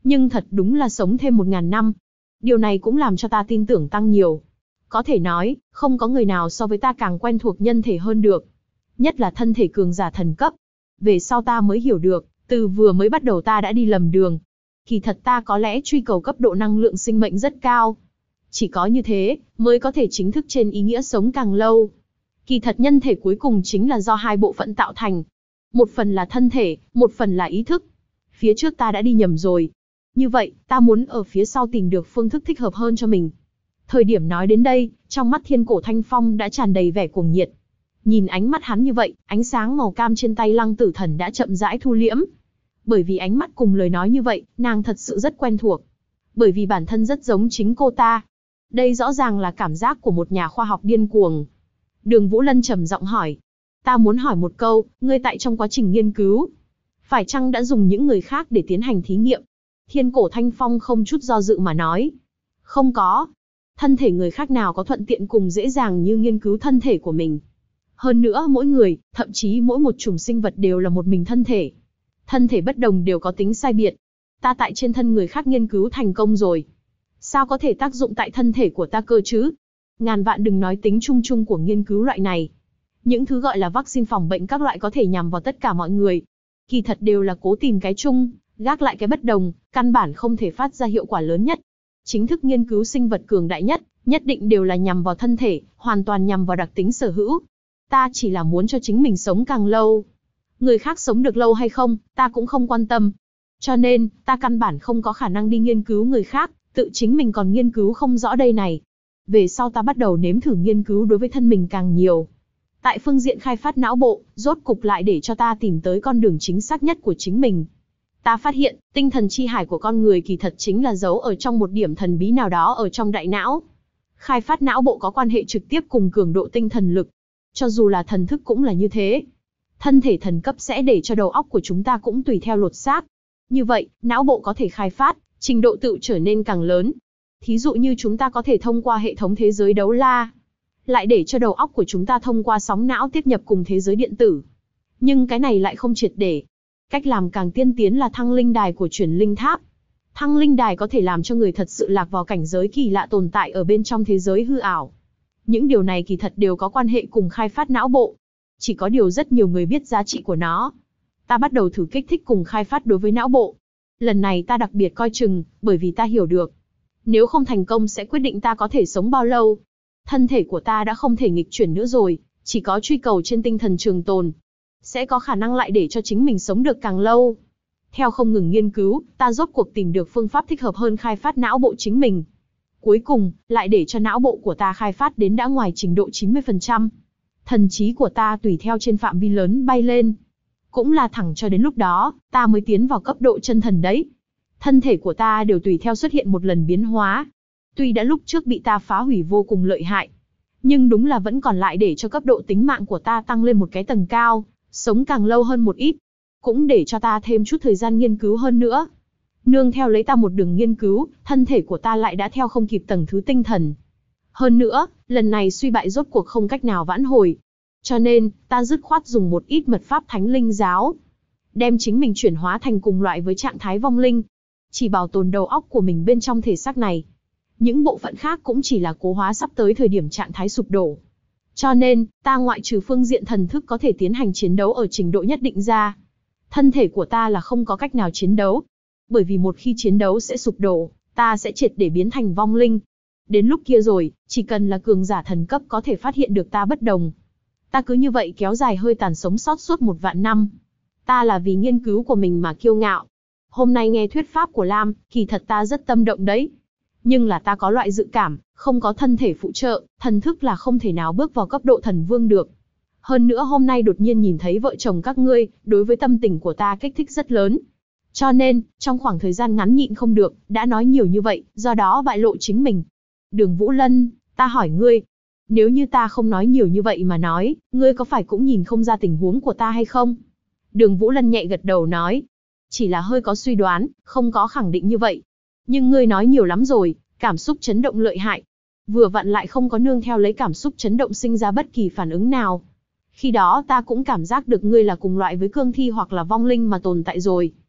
Nhưng thật đúng là sống thêm 1000 năm. Điều này cũng làm cho ta tin tưởng tăng nhiều. Có thể nói, không có người nào so với ta càng quen thuộc nhân thể hơn được. Nhất là thân thể cường giả thần cấp. Về sau ta mới hiểu được, từ vừa mới bắt đầu ta đã đi lầm đường. Kỳ thật ta có lẽ truy cầu cấp độ năng lượng sinh mệnh rất cao. Chỉ có như thế, mới có thể chính thức trên ý nghĩa sống càng lâu. Kỳ thật nhân thể cuối cùng chính là do hai bộ phận tạo thành. Một phần là thân thể, một phần là ý thức. Phía trước ta đã đi nhầm rồi. Như vậy, ta muốn ở phía sau tìm được phương thức thích hợp hơn cho mình. Thời điểm nói đến đây, trong mắt Thiên Cổ Thanh Phong đã tràn đầy vẻ cuồng nhiệt. Nhìn ánh mắt hắn như vậy, ánh sáng màu cam trên tay Lăng Tử Thần đã chậm rãi thu liễm. Bởi vì ánh mắt cùng lời nói như vậy, nàng thật sự rất quen thuộc. Bởi vì bản thân rất giống chính cô ta. Đây rõ ràng là cảm giác của một nhà khoa học điên cuồng. Đường Vũ Lân trầm giọng hỏi. Ta muốn hỏi một câu, ngươi tại trong quá trình nghiên cứu, phải chăng đã dùng những người khác để tiến hành thí nghiệm? Thiên Cổ Thanh Phong không chút do dự mà nói. Không có. Thân thể người khác nào có thuận tiện cùng dễ dàng như nghiên cứu thân thể của mình. Hơn nữa mỗi người, thậm chí mỗi một chủng sinh vật đều là một mình thân thể. Thân thể bất đồng đều có tính sai biệt. Ta tại trên thân người khác nghiên cứu thành công rồi. Sao có thể tác dụng tại thân thể của ta cơ chứ? Ngàn vạn đừng nói tính chung chung của nghiên cứu loại này. Những thứ gọi là vaccine phòng bệnh các loại có thể nhằm vào tất cả mọi người. Kỳ thật đều là cố tìm cái chung, gác lại cái bất đồng, căn bản không thể phát ra hiệu quả lớn nhất. Chính thức nghiên cứu sinh vật cường đại nhất, nhất định đều là nhằm vào thân thể, hoàn toàn nhằm vào đặc tính sở hữu. Ta chỉ là muốn cho chính mình sống càng lâu. Người khác sống được lâu hay không, ta cũng không quan tâm. Cho nên, ta căn bản không có khả năng đi nghiên cứu người khác, tự chính mình còn nghiên cứu không rõ đây này. Về sau ta bắt đầu nếm thử nghiên cứu đối với thân mình càng nhiều. Tại phương diện khai phát não bộ, rốt cục lại để cho ta tìm tới con đường chính xác nhất của chính mình. Ta phát hiện, tinh thần chi hải của con người kỳ thật chính là giấu ở trong một điểm thần bí nào đó ở trong đại não. Khai phát não bộ có quan hệ trực tiếp cùng cường độ tinh thần lực. Cho dù là thần thức cũng là như thế. Thân thể thần cấp sẽ để cho đầu óc của chúng ta cũng tùy theo lột xác. Như vậy, não bộ có thể khai phát, trình độ tự trở nên càng lớn. Thí dụ như chúng ta có thể thông qua hệ thống thế giới đấu la, lại để cho đầu óc của chúng ta thông qua sóng não tiếp nhập cùng thế giới điện tử. Nhưng cái này lại không triệt để. Cách làm càng tiên tiến là thăng linh đài của Chuyển Linh Tháp. Thăng linh đài có thể làm cho người thật sự lạc vào cảnh giới kỳ lạ tồn tại ở bên trong thế giới hư ảo. Những điều này kỳ thật đều có quan hệ cùng khai phát não bộ. Chỉ có điều rất nhiều người biết giá trị của nó. Ta bắt đầu thử kích thích cùng khai phát đối với não bộ. Lần này ta đặc biệt coi chừng, bởi vì ta hiểu được. Nếu không thành công sẽ quyết định ta có thể sống bao lâu. Thân thể của ta đã không thể nghịch chuyển nữa rồi, chỉ có truy cầu trên tinh thần trường tồn. Sẽ có khả năng lại để cho chính mình sống được càng lâu. Theo không ngừng nghiên cứu, ta rốt cuộc tìm được phương pháp thích hợp hơn khai phát não bộ chính mình. Cuối cùng, lại để cho não bộ của ta khai phát đến đã ngoài trình độ 90%. Thần trí của ta tùy theo trên phạm vi lớn bay lên. Cũng là thẳng cho đến lúc đó, ta mới tiến vào cấp độ chân thần đấy. Thân thể của ta đều tùy theo xuất hiện một lần biến hóa. Tuy đã lúc trước bị ta phá hủy vô cùng lợi hại, nhưng đúng là vẫn còn lại để cho cấp độ tính mạng của ta tăng lên một cái tầng cao, sống càng lâu hơn một ít. Cũng để cho ta thêm chút thời gian nghiên cứu hơn nữa. Nương theo lấy ta một đường nghiên cứu, thân thể của ta lại đã theo không kịp tầng thứ tinh thần. Hơn nữa, lần này suy bại rốt cuộc không cách nào vãn hồi. Cho nên, ta dứt khoát dùng một ít mật pháp thánh linh giáo. Đem chính mình chuyển hóa thành cùng loại với trạng thái vong linh. Chỉ bảo tồn đầu óc của mình bên trong thể xác này. Những bộ phận khác cũng chỉ là cố hóa sắp tới thời điểm trạng thái sụp đổ. Cho nên, ta ngoại trừ phương diện thần thức có thể tiến hành chiến đấu ở trình độ nhất định ra. Thân thể của ta là không có cách nào chiến đấu. Bởi vì một khi chiến đấu sẽ sụp đổ, ta sẽ triệt để biến thành vong linh. Đến lúc kia rồi, chỉ cần là cường giả thần cấp có thể phát hiện được ta bất đồng. Ta cứ như vậy kéo dài hơi tàn sống sót suốt 1.000 năm. Ta là vì nghiên cứu của mình mà kiêu ngạo. Hôm nay nghe thuyết pháp của Lam, kỳ thật ta rất tâm động đấy. Nhưng là ta có loại dự cảm, không có thân thể phụ trợ, thần thức là không thể nào bước vào cấp độ thần vương được. Hơn nữa hôm nay đột nhiên nhìn thấy vợ chồng các ngươi, đối với tâm tình của ta kích thích rất lớn. Cho nên, trong khoảng thời gian ngắn nhịn không được, đã nói nhiều như vậy, do đó bại lộ chính mình. Đường Vũ Lân, ta hỏi ngươi, nếu như ta không nói nhiều như vậy mà nói, ngươi có phải cũng nhìn không ra tình huống của ta hay không? Đường Vũ Lân nhẹ gật đầu nói, chỉ là hơi có suy đoán, không có khẳng định như vậy. Nhưng ngươi nói nhiều lắm rồi, cảm xúc chấn động lợi hại. Vừa vặn lại không có nương theo lấy cảm xúc chấn động sinh ra bất kỳ phản ứng nào. Khi đó ta cũng cảm giác được ngươi là cùng loại với cương thi hoặc là vong linh mà tồn tại rồi.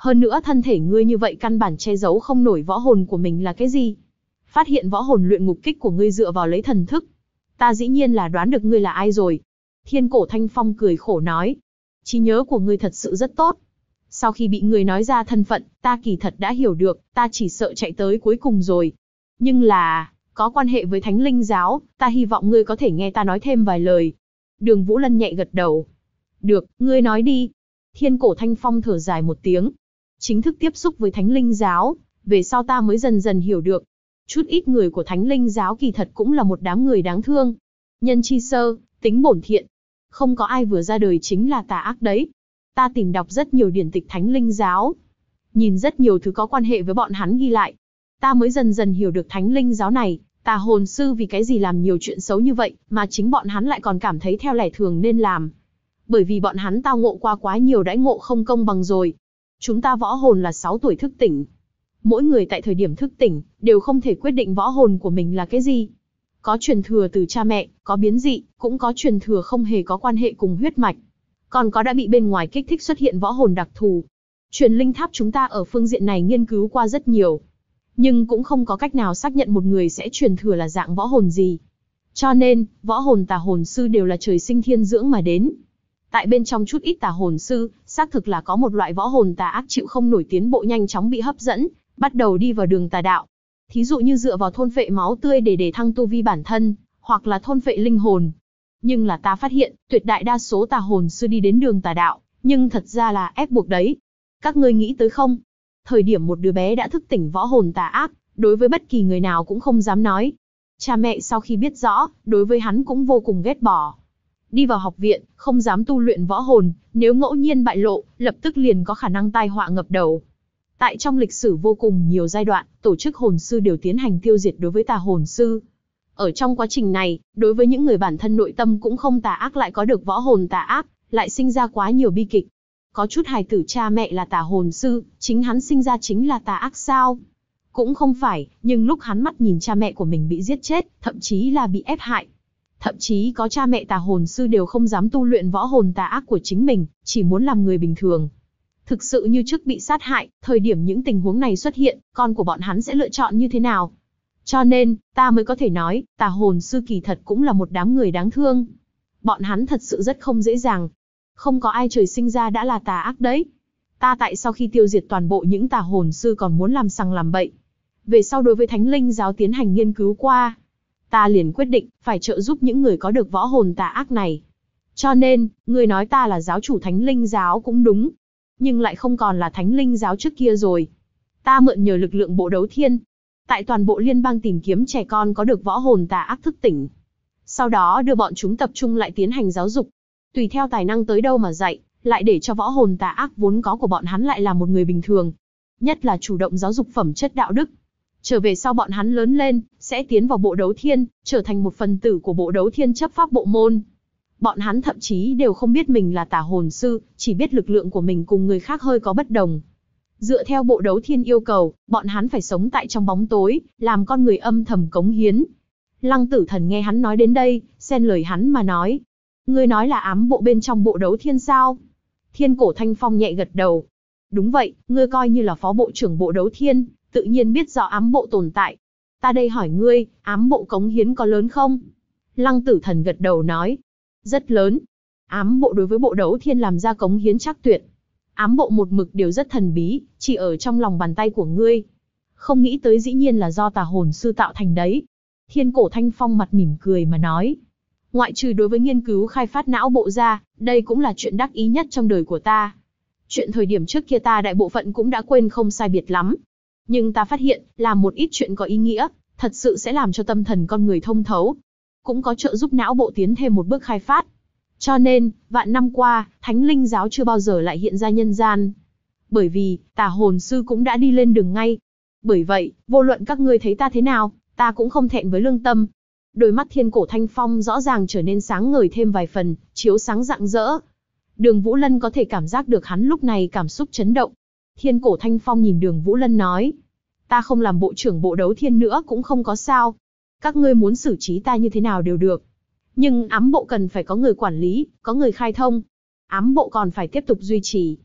Hơn nữa thân thể ngươi như vậy căn bản che giấu không nổi võ hồn của mình là cái gì. Phát hiện võ hồn luyện ngục kích của ngươi dựa vào lấy thần thức. Ta dĩ nhiên là đoán được ngươi là ai rồi. Thiên Cổ Thanh Phong cười khổ nói. Trí nhớ của ngươi thật sự rất tốt. Sau khi bị ngươi nói ra thân phận, ta kỳ thật đã hiểu được, ta chỉ sợ chạy tới cuối cùng rồi. Nhưng là, có quan hệ với Thánh Linh Giáo, ta hy vọng ngươi có thể nghe ta nói thêm vài lời. Đường Vũ Lân nhẹ gật đầu. Được, ngươi nói đi. Thiên Cổ Thanh Phong thở dài một tiếng. Chính thức tiếp xúc với Thánh Linh Giáo, về sau ta mới dần dần hiểu được. Chút ít người của Thánh Linh Giáo kỳ thật cũng là một đám người đáng thương. Nhân chi sơ, tính bổn thiện. Không có ai vừa ra đời chính là tà ác đấy. Ta tìm đọc rất nhiều điển tịch Thánh Linh Giáo. Nhìn rất nhiều thứ có quan hệ với bọn hắn ghi lại. Ta mới dần dần hiểu được Thánh Linh Giáo này, tà hồn sư vì cái gì làm nhiều chuyện xấu như vậy, mà chính bọn hắn lại còn cảm thấy theo lẽ thường nên làm. Bởi vì bọn hắn tao ngộ qua quá nhiều đãi ngộ không công bằng rồi. Chúng ta võ hồn là 6 tuổi thức tỉnh. Mỗi người tại thời điểm thức tỉnh, đều không thể quyết định võ hồn của mình là cái gì. Có truyền thừa từ cha mẹ, có biến dị, cũng có truyền thừa không hề có quan hệ cùng huyết mạch. Còn có đã bị bên ngoài kích thích xuất hiện võ hồn đặc thù. Truyền linh tháp chúng ta ở phương diện này nghiên cứu qua rất nhiều. Nhưng cũng không có cách nào xác nhận một người sẽ truyền thừa là dạng võ hồn gì. Cho nên, võ hồn tà hồn sư đều là trời sinh thiên dưỡng mà đến. Tại bên trong chút ít tà hồn sư, xác thực là có một loại võ hồn tà ác chịu không nổi tiến bộ nhanh chóng bị hấp dẫn, bắt đầu đi vào đường tà đạo. Thí dụ như dựa vào thôn phệ máu tươi để đề thăng tu vi bản thân, hoặc là thôn phệ linh hồn. Nhưng là ta phát hiện, tuyệt đại đa số tà hồn sư đi đến đường tà đạo, nhưng thật ra là ép buộc đấy. Các ngươi nghĩ tới không? Thời điểm một đứa bé đã thức tỉnh võ hồn tà ác, đối với bất kỳ người nào cũng không dám nói. Cha mẹ sau khi biết rõ, đối với hắn cũng vô cùng ghét bỏ. Đi vào học viện, không dám tu luyện võ hồn, nếu ngẫu nhiên bại lộ, lập tức liền có khả năng tai họa ngập đầu. Tại trong lịch sử vô cùng nhiều giai đoạn, tổ chức hồn sư đều tiến hành tiêu diệt đối với tà hồn sư. Ở trong quá trình này, đối với những người bản thân nội tâm cũng không tà ác lại có được võ hồn tà ác, lại sinh ra quá nhiều bi kịch. Có chút hài tử cha mẹ là tà hồn sư, chính hắn sinh ra chính là tà ác sao? Cũng không phải, nhưng lúc hắn mắt nhìn cha mẹ của mình bị giết chết, thậm chí là bị ép hại. Thậm chí có cha mẹ tà hồn sư đều không dám tu luyện võ hồn tà ác của chính mình, chỉ muốn làm người bình thường. Thực sự như trước bị sát hại, thời điểm những tình huống này xuất hiện, con của bọn hắn sẽ lựa chọn như thế nào? Cho nên, ta mới có thể nói, tà hồn sư kỳ thật cũng là một đám người đáng thương. Bọn hắn thật sự rất không dễ dàng. Không có ai trời sinh ra đã là tà ác đấy. Ta tại sau khi tiêu diệt toàn bộ những tà hồn sư còn muốn làm sằng làm bậy. Về sau đối với Thánh Linh Giáo tiến hành nghiên cứu qua, ta liền quyết định, phải trợ giúp những người có được võ hồn tà ác này. Cho nên, người nói ta là giáo chủ Thánh Linh Giáo cũng đúng. Nhưng lại không còn là Thánh Linh Giáo trước kia rồi. Ta mượn nhờ lực lượng bộ đấu thiên. Tại toàn bộ liên bang tìm kiếm trẻ con có được võ hồn tà ác thức tỉnh. Sau đó đưa bọn chúng tập trung lại tiến hành giáo dục. Tùy theo tài năng tới đâu mà dạy, lại để cho võ hồn tà ác vốn có của bọn hắn lại là một người bình thường. Nhất là chủ động giáo dục phẩm chất đạo đức. Trở về sau bọn hắn lớn lên, sẽ tiến vào bộ đấu thiên, trở thành một phần tử của bộ đấu thiên chấp pháp bộ môn. Bọn hắn thậm chí đều không biết mình là tà hồn sư, chỉ biết lực lượng của mình cùng người khác hơi có bất đồng. Dựa theo bộ đấu thiên yêu cầu, bọn hắn phải sống tại trong bóng tối, làm con người âm thầm cống hiến. Lăng Tử Thần nghe hắn nói đến đây, xen lời hắn mà nói. Ngươi nói là ám bộ bên trong bộ đấu thiên sao? Thiên Cổ Thanh Phong nhẹ gật đầu. Đúng vậy, ngươi coi như là phó bộ trưởng bộ đấu thiên, tự nhiên biết rõ ám bộ tồn tại. Ta đây hỏi ngươi, ám bộ cống hiến có lớn không? Lăng Tử Thần gật đầu nói. Rất lớn. Ám bộ đối với bộ đấu thiên làm ra cống hiến chắc tuyệt. Ám bộ một mực đều rất thần bí, chỉ ở trong lòng bàn tay của ngươi. Không nghĩ tới dĩ nhiên là do tà hồn sư tạo thành đấy. Thiên Cổ Thanh Phong mặt mỉm cười mà nói. Ngoại trừ đối với nghiên cứu khai phát não bộ ra, đây cũng là chuyện đắc ý nhất trong đời của ta. Chuyện thời điểm trước kia ta đại bộ phận cũng đã quên không sai biệt lắm. Nhưng ta phát hiện, làm một ít chuyện có ý nghĩa, thật sự sẽ làm cho tâm thần con người thông thấu. Cũng có trợ giúp não bộ tiến thêm một bước khai phát. Cho nên, vạn năm qua, Thánh Linh Giáo chưa bao giờ lại hiện ra nhân gian. Bởi vì, tà hồn sư cũng đã đi lên đường ngay. Bởi vậy, vô luận các ngươi thấy ta thế nào, ta cũng không thẹn với lương tâm. Đôi mắt Thiên Cổ Thanh Phong rõ ràng trở nên sáng ngời thêm vài phần, chiếu sáng rạng rỡ. Đường Vũ Lân có thể cảm giác được hắn lúc này cảm xúc chấn động. Thiên Cổ Thanh Phong nhìn Đường Vũ Lân nói. Ta không làm bộ trưởng bộ đấu thiên nữa cũng không có sao. Các ngươi muốn xử trí ta như thế nào đều được. Nhưng ám bộ cần phải có người quản lý, có người khai thông. Ám bộ còn phải tiếp tục duy trì.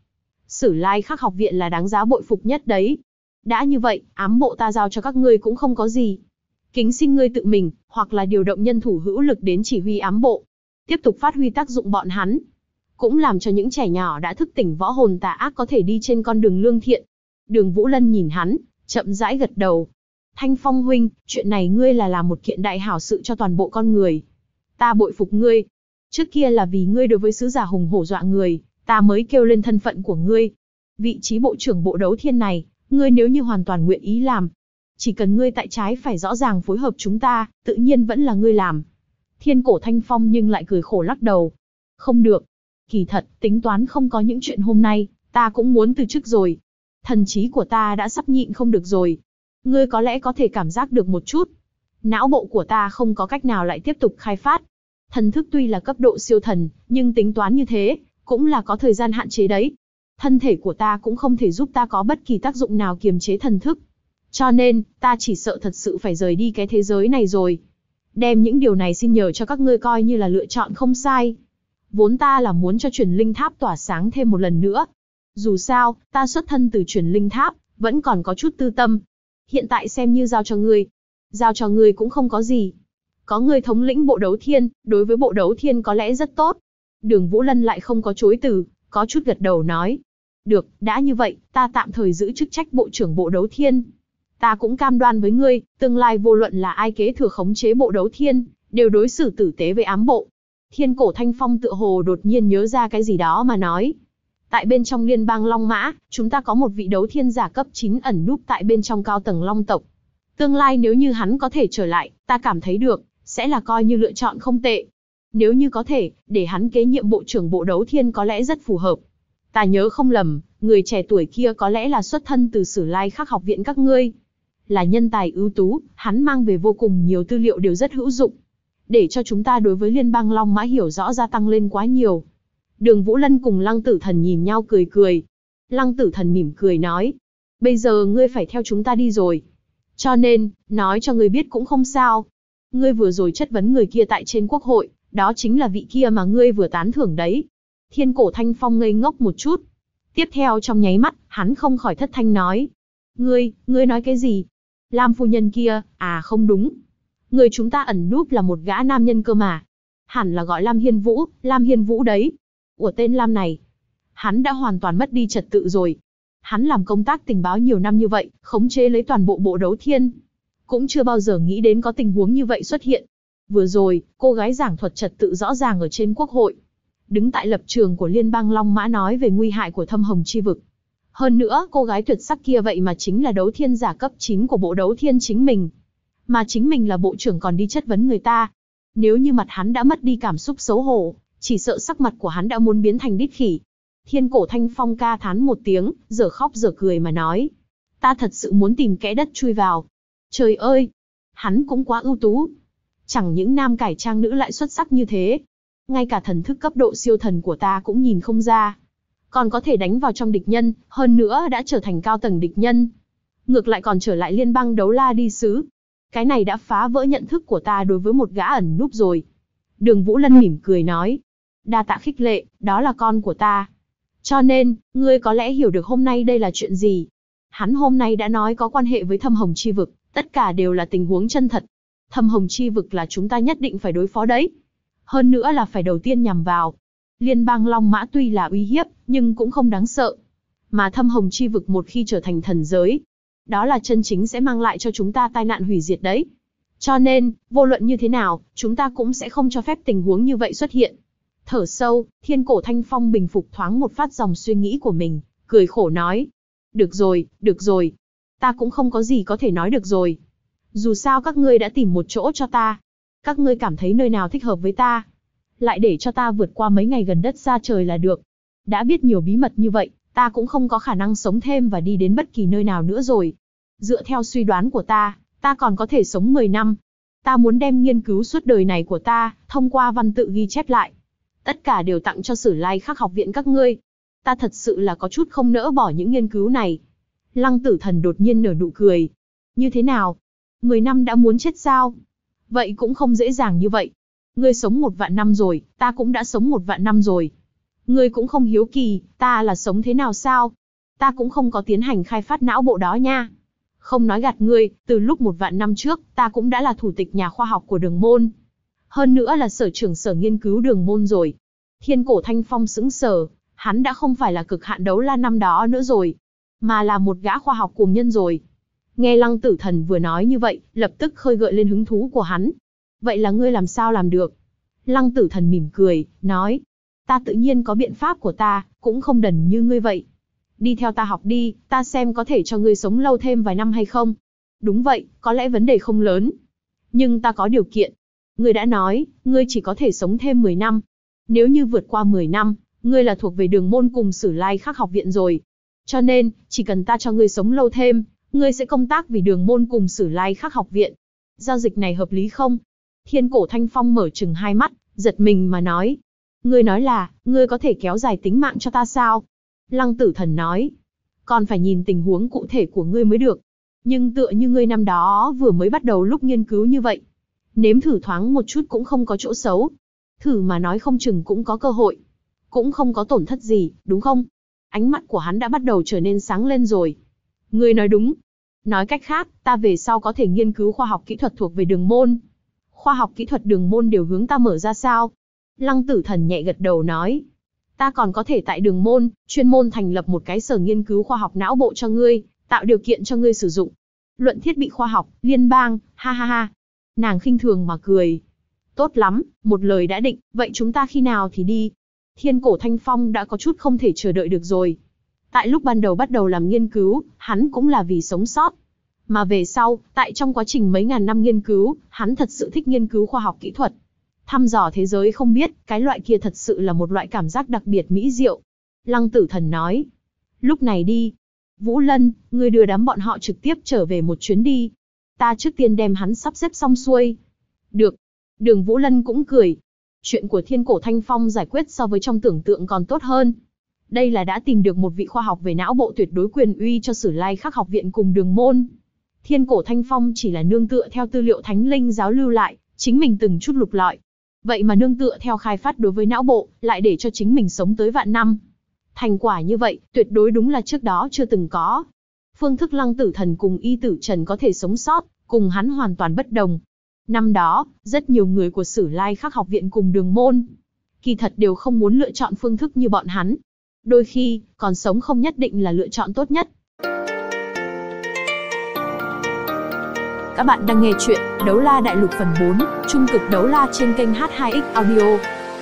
Sử Lai Khắc học viện là đáng giá bội phục nhất đấy. Đã như vậy, ám bộ ta giao cho các ngươi cũng không có gì. Kính xin ngươi tự mình, hoặc là điều động nhân thủ hữu lực đến chỉ huy ám bộ. Tiếp tục phát huy tác dụng bọn hắn. Cũng làm cho những trẻ nhỏ đã thức tỉnh võ hồn tà ác có thể đi trên con đường lương thiện. Đường Vũ Lân nhìn hắn, chậm rãi gật đầu. Thanh Phong huynh, chuyện này ngươi là làm một kiện đại hảo sự cho toàn bộ con người. Ta bội phục ngươi. Trước kia là vì ngươi đối với sứ giả hùng hổ dọa người, ta mới kêu lên thân phận của ngươi. Vị trí bộ trưởng bộ đấu thiên này, ngươi nếu như hoàn toàn nguyện ý làm, chỉ cần ngươi tại trái phải rõ ràng phối hợp chúng ta, tự nhiên vẫn là ngươi làm. Thiên Cổ Thanh Phong nhưng lại cười khổ lắc đầu. Không được. Kỳ thật, tính toán không có những chuyện hôm nay, ta cũng muốn từ chức rồi. Thần trí của ta đã sắp nhịn không được rồi. Ngươi có lẽ có thể cảm giác được một chút. Não bộ của ta không có cách nào lại tiếp tục khai phát. Thần thức tuy là cấp độ siêu thần, nhưng tính toán như thế, cũng là có thời gian hạn chế đấy. Thân thể của ta cũng không thể giúp ta có bất kỳ tác dụng nào kiềm chế thần thức. Cho nên, ta chỉ sợ thật sự phải rời đi cái thế giới này rồi. Đem những điều này xin nhờ cho các ngươi coi như là lựa chọn không sai. Vốn ta là muốn cho truyền linh tháp tỏa sáng thêm một lần nữa. Dù sao, ta xuất thân từ truyền linh tháp, vẫn còn có chút tư tâm. Hiện tại xem như giao cho ngươi. Giao cho ngươi cũng không có gì. Có ngươi thống lĩnh bộ đấu thiên, đối với bộ đấu thiên có lẽ rất tốt. Đường Vũ Lân lại không có chối từ, có chút gật đầu nói. Được, đã như vậy, ta tạm thời giữ chức trách bộ trưởng bộ đấu thiên. Ta cũng cam đoan với ngươi, tương lai vô luận là ai kế thừa khống chế bộ đấu thiên, đều đối xử tử tế với ám bộ. Thiên Cổ Thanh Phong tựa hồ đột nhiên nhớ ra cái gì đó mà nói. Tại bên trong liên bang Long Mã, chúng ta có một vị đấu thiên giả cấp 9 ẩn núp tại bên trong cao tầng Long tộc. Tương lai nếu như hắn có thể trở lại, ta cảm thấy được, sẽ là coi như lựa chọn không tệ. Nếu như có thể, để hắn kế nhiệm bộ trưởng bộ đấu thiên có lẽ rất phù hợp. Ta nhớ không lầm, người trẻ tuổi kia có lẽ là xuất thân từ Sử Lai Khắc học viện các ngươi. Là nhân tài ưu tú, hắn mang về vô cùng nhiều tư liệu đều rất hữu dụng. Để cho chúng ta đối với liên bang Long Mã hiểu rõ gia tăng lên quá nhiều. Đường Vũ Lân cùng Lăng Tử Thần nhìn nhau cười cười. Lăng Tử Thần mỉm cười nói. Bây giờ ngươi phải theo chúng ta đi rồi. Cho nên, nói cho ngươi biết cũng không sao. Ngươi vừa rồi chất vấn người kia tại trên quốc hội, đó chính là vị kia mà ngươi vừa tán thưởng đấy. Thiên Cổ Thanh Phong ngây ngốc một chút. Tiếp theo trong nháy mắt, hắn không khỏi thất thanh nói. Ngươi nói cái gì? Lam phu nhân kia, à không đúng. Người chúng ta ẩn núp là một gã nam nhân cơ mà. Hẳn là gọi Lam Hiên Vũ đấy. Ủa tên Lam này. Hắn đã hoàn toàn mất đi trật tự rồi. Hắn làm công tác tình báo nhiều năm như vậy, khống chế lấy toàn bộ bộ đấu thiên. Cũng chưa bao giờ nghĩ đến có tình huống như vậy xuất hiện. Vừa rồi, cô gái giảng thuật trật tự rõ ràng ở trên quốc hội. Đứng tại lập trường của liên bang Long Mã nói về nguy hại của thâm hồng chi vực. Hơn nữa, cô gái tuyệt sắc kia vậy mà chính là đấu thiên giả cấp 9 của bộ đấu thiên chính mình. Mà chính mình là bộ trưởng còn đi chất vấn người ta. Nếu như mặt hắn đã mất đi cảm xúc xấu hổ, chỉ sợ sắc mặt của hắn đã muốn biến thành đít khỉ. Thiên Cổ Thanh Phong ca thán một tiếng, giờ khóc giờ cười mà nói. Ta thật sự muốn tìm kẽ đất chui vào. Trời ơi! Hắn cũng quá ưu tú. Chẳng những nam cải trang nữ lại xuất sắc như thế. Ngay cả thần thức cấp độ siêu thần của ta cũng nhìn không ra. Còn có thể đánh vào trong địch nhân, hơn nữa đã trở thành cao tầng địch nhân. Ngược lại còn trở lại liên bang Đấu La đi sứ. Cái này đã phá vỡ nhận thức của ta đối với một gã ẩn núp rồi. Đường Vũ Lân mỉm cười nói. Đa tạ khích lệ, đó là con của ta. Cho nên, ngươi có lẽ hiểu được hôm nay đây là chuyện gì. Hắn hôm nay đã nói có quan hệ với thâm hồng chi vực, tất cả đều là tình huống chân thật. Thâm hồng chi vực là chúng ta nhất định phải đối phó đấy. Hơn nữa là phải đầu tiên nhằm vào. Liên bang Long Mã tuy là uy hiếp, nhưng cũng không đáng sợ. Mà thâm hồng chi vực một khi trở thành thần giới, đó là chân chính sẽ mang lại cho chúng ta tai nạn hủy diệt đấy. Cho nên, vô luận như thế nào, chúng ta cũng sẽ không cho phép tình huống như vậy xuất hiện. Thở sâu, Thiên Cổ Thanh Phong bình phục thoáng một phát dòng suy nghĩ của mình, cười khổ nói. Được rồi. Ta cũng không có gì có thể nói được rồi. Dù sao các ngươi đã tìm một chỗ cho ta. Các ngươi cảm thấy nơi nào thích hợp với ta. Lại để cho ta vượt qua mấy ngày gần đất xa trời là được. Đã biết nhiều bí mật như vậy, ta cũng không có khả năng sống thêm và đi đến bất kỳ nơi nào nữa rồi. Dựa theo suy đoán của ta còn có thể sống 10 năm. Ta muốn đem nghiên cứu suốt đời này của ta, thông qua văn tự ghi chép lại. Tất cả đều tặng cho Sử Lai Khắc học viện các ngươi. Ta thật sự là có chút không nỡ bỏ những nghiên cứu này. Lăng Tử Thần đột nhiên nở nụ cười. Như thế nào? 10 năm đã muốn chết sao? Vậy cũng không dễ dàng như vậy. Ngươi sống 1 vạn năm rồi, ta cũng đã sống 1 vạn năm rồi. Ngươi cũng không hiếu kỳ, ta là sống thế nào sao? Ta cũng không có tiến hành khai phát não bộ đó nha. Không nói gạt ngươi, từ lúc 1 vạn năm trước, ta cũng đã là thủ tịch nhà khoa học của Đường Môn. Hơn nữa là sở trưởng sở nghiên cứu Đường Môn rồi. Thiên Cổ Thanh Phong sững sờ, hắn đã không phải là cực hạn đấu la năm đó nữa rồi, mà là một gã khoa học cuồng nhân rồi. Nghe Lăng Tử Thần vừa nói như vậy, lập tức khơi gợi lên hứng thú của hắn. Vậy là ngươi làm sao làm được? Lăng Tử Thần mỉm cười, nói. Ta tự nhiên có biện pháp của ta, cũng không đần như ngươi vậy. Đi theo ta học đi, ta xem có thể cho ngươi sống lâu thêm vài năm hay không. Đúng vậy, có lẽ vấn đề không lớn. Nhưng ta có điều kiện. Ngươi đã nói, ngươi chỉ có thể sống thêm 10 năm. Nếu như vượt qua 10 năm, ngươi là thuộc về Đường Môn cùng Sử Lai Khắc học viện rồi. Cho nên, chỉ cần ta cho ngươi sống lâu thêm, ngươi sẽ công tác vì Đường Môn cùng Sử Lai Khắc học viện. Giao dịch này hợp lý không? Thiên Cổ Thanh Phong mở trừng hai mắt, giật mình mà nói. Ngươi nói là, ngươi có thể kéo dài tính mạng cho ta sao? Lăng Tử Thần nói. Còn phải nhìn tình huống cụ thể của ngươi mới được. Nhưng tựa như ngươi năm đó vừa mới bắt đầu lúc nghiên cứu như vậy. Nếm thử thoáng một chút cũng không có chỗ xấu. Thử mà nói không chừng cũng có cơ hội. Cũng không có tổn thất gì, đúng không? Ánh mắt của hắn đã bắt đầu trở nên sáng lên rồi. Ngươi nói đúng. Nói cách khác, ta về sau có thể nghiên cứu khoa học kỹ thuật thuộc về Đường Môn. Khoa học kỹ thuật Đường Môn đều hướng ta mở ra sao? Lăng Tử Thần nhẹ gật đầu nói. Ta còn có thể tại Đường Môn, chuyên môn thành lập một cái sở nghiên cứu khoa học não bộ cho ngươi, tạo điều kiện cho ngươi sử dụng. Luận thiết bị khoa học, liên bang, ha ha ha. Nàng khinh thường mà cười. Tốt lắm, một lời đã định, vậy chúng ta khi nào thì đi? Thiên Cổ Thanh Phong đã có chút không thể chờ đợi được rồi. Tại lúc ban đầu bắt đầu làm nghiên cứu, hắn cũng là vì sống sót. Mà về sau, tại trong quá trình mấy ngàn năm nghiên cứu, hắn thật sự thích nghiên cứu khoa học kỹ thuật. Thăm dò thế giới không biết, cái loại kia thật sự là một loại cảm giác đặc biệt mỹ diệu. Lăng Tử Thần nói. Lúc này đi. Vũ Lân, ngươi đưa đám bọn họ trực tiếp trở về một chuyến đi. Ta trước tiên đem hắn sắp xếp xong xuôi. Được. Đường Vũ Lân cũng cười. Chuyện của Thiên Cổ Thanh Phong giải quyết so với trong tưởng tượng còn tốt hơn. Đây là đã tìm được một vị khoa học về não bộ tuyệt đối quyền uy cho Sử Lai Khắc học viện cùng Đường Môn. Thiên Cổ Thanh Phong chỉ là nương tựa theo tư liệu Thánh Linh giáo lưu lại, chính mình từng chút lục lọi. Vậy mà nương tựa theo khai phát đối với não bộ, lại để cho chính mình sống tới vạn năm. Thành quả như vậy, tuyệt đối đúng là trước đó chưa từng có. Phương thức Lăng Tử Thần cùng Y Tử Trần có thể sống sót, cùng hắn hoàn toàn bất đồng. Năm đó, rất nhiều người của Sử Lai Khắc học viện cùng Đường Môn, kỳ thật đều không muốn lựa chọn phương thức như bọn hắn. Đôi khi, còn sống không nhất định là lựa chọn tốt nhất. Các bạn đang nghe chuyện Đấu La Đại Lục phần 4, Trung cực đấu la trên kênh H2X Audio.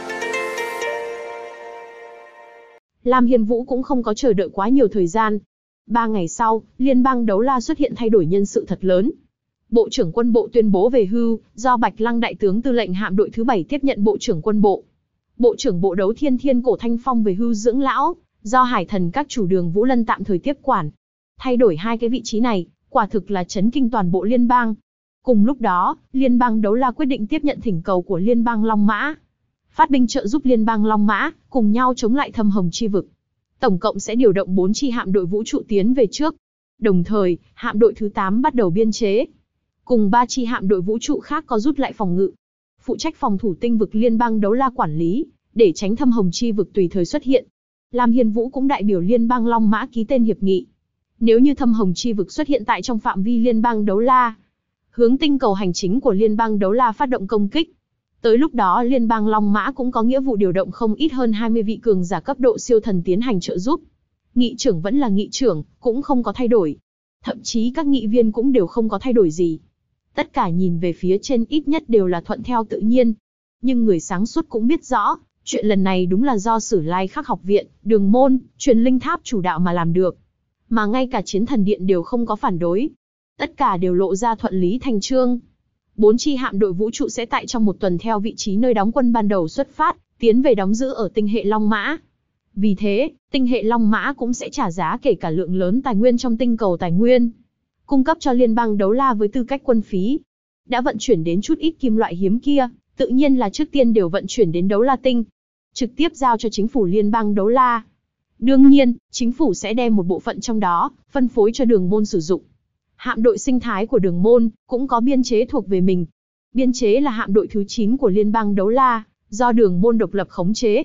Lam Hiên Vũ cũng không có chờ đợi quá nhiều thời gian. 3 ngày sau, Liên bang Đấu La xuất hiện thay đổi nhân sự thật lớn. Bộ trưởng quân bộ tuyên bố về hưu, do Bạch Lăng đại tướng tư lệnh hạm đội thứ 7 tiếp nhận bộ trưởng quân bộ. Bộ trưởng bộ đấu Thiên Cổ Thanh Phong về hưu dưỡng lão, do Hải Thần các chủ Đường Vũ Lân tạm thời tiếp quản. Thay đổi hai cái vị trí này, quả thực là chấn kinh toàn bộ liên bang. Cùng lúc đó, Liên bang Đấu La quyết định tiếp nhận thỉnh cầu của Liên bang Long Mã. Phát binh trợ giúp Liên bang Long Mã, cùng nhau chống lại Thâm Hồng Chi vực. Tổng cộng sẽ điều động 4 chi hạm đội vũ trụ tiến về trước. Đồng thời, hạm đội thứ 8 bắt đầu biên chế. Cùng 3 chi hạm đội vũ trụ khác có rút lại phòng ngự. Phụ trách phòng thủ tinh vực Liên bang Đấu La quản lý, để tránh Thâm Hồng Chi vực tùy thời xuất hiện. Lam Hiên Vũ cũng đại biểu Liên bang Long Mã ký tên hiệp nghị. Nếu như Thâm Hồng Chi vực xuất hiện tại trong phạm vi Liên bang Đấu La, hướng tinh cầu hành chính của Liên bang Đấu La phát động công kích. Tới lúc đó Liên bang Long Mã cũng có nghĩa vụ điều động không ít hơn 20 vị cường giả cấp độ siêu thần tiến hành trợ giúp. Nghị trưởng vẫn là nghị trưởng, cũng không có thay đổi. Thậm chí các nghị viên cũng đều không có thay đổi gì. Tất cả nhìn về phía trên ít nhất đều là thuận theo tự nhiên. Nhưng người sáng suốt cũng biết rõ, chuyện lần này đúng là do Sử Lai Khắc học viện, Đường Môn, Truyền Linh Tháp chủ đạo mà làm được. Mà ngay cả Chiến Thần Điện đều không có phản đối. Tất cả đều lộ ra thuận lý thành chương. 4 chi hạm đội vũ trụ sẽ tại trong một tuần theo vị trí nơi đóng quân ban đầu xuất phát, tiến về đóng giữ ở tinh hệ Long Mã. Vì thế, tinh hệ Long Mã cũng sẽ trả giá kể cả lượng lớn tài nguyên trong tinh cầu tài nguyên, cung cấp cho Liên bang Đấu La với tư cách quân phí. Đã vận chuyển đến chút ít kim loại hiếm kia, tự nhiên là trước tiên đều vận chuyển đến Đấu La Tinh, trực tiếp giao cho chính phủ Liên bang Đấu La. Đương nhiên, chính phủ sẽ đem một bộ phận trong đó, phân phối cho Đường Môn sử dụng. Hạm đội sinh thái của Đường Môn, cũng có biên chế thuộc về mình. Biên chế là hạm đội thứ 9 của Liên bang Đấu La, do Đường Môn độc lập khống chế.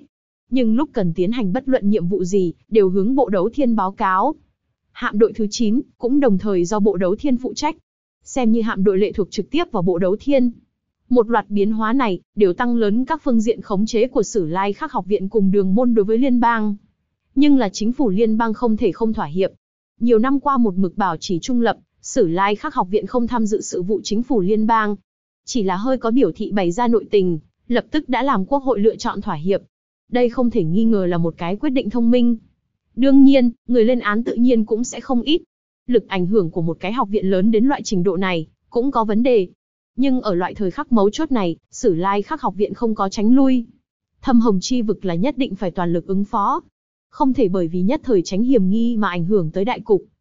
nhưng lúc cần tiến hành bất luận nhiệm vụ gì, đều hướng bộ đấu thiên báo cáo. Hạm đội thứ 9, cũng đồng thời do bộ đấu thiên phụ trách, xem như hạm đội lệ thuộc trực tiếp vào bộ đấu thiên. Một loạt biến hóa này, đều tăng lớn các phương diện khống chế của Sử Lai Khắc học viện cùng Đường môn đối với liên bang. Nhưng là chính phủ liên bang không thể không thỏa hiệp. Nhiều năm qua một mực bảo trì trung lập, Sử Lai Khắc học viện không tham dự sự vụ chính phủ liên bang. Chỉ là hơi có biểu thị bày ra nội tình, lập tức đã làm quốc hội lựa chọn thỏa hiệp. Đây không thể nghi ngờ là một cái quyết định thông minh. Đương nhiên, người lên án tự nhiên cũng sẽ không ít. Lực ảnh hưởng của một cái học viện lớn đến loại trình độ này, cũng có vấn đề. Nhưng ở loại thời khắc mấu chốt này, Sử Lai Khắc học viện không có tránh lui. Thâm Hồng Chi vực là nhất định phải toàn lực ứng phó. Không thể bởi vì nhất thời tránh hiểm nghi mà ảnh hưởng tới đại cục.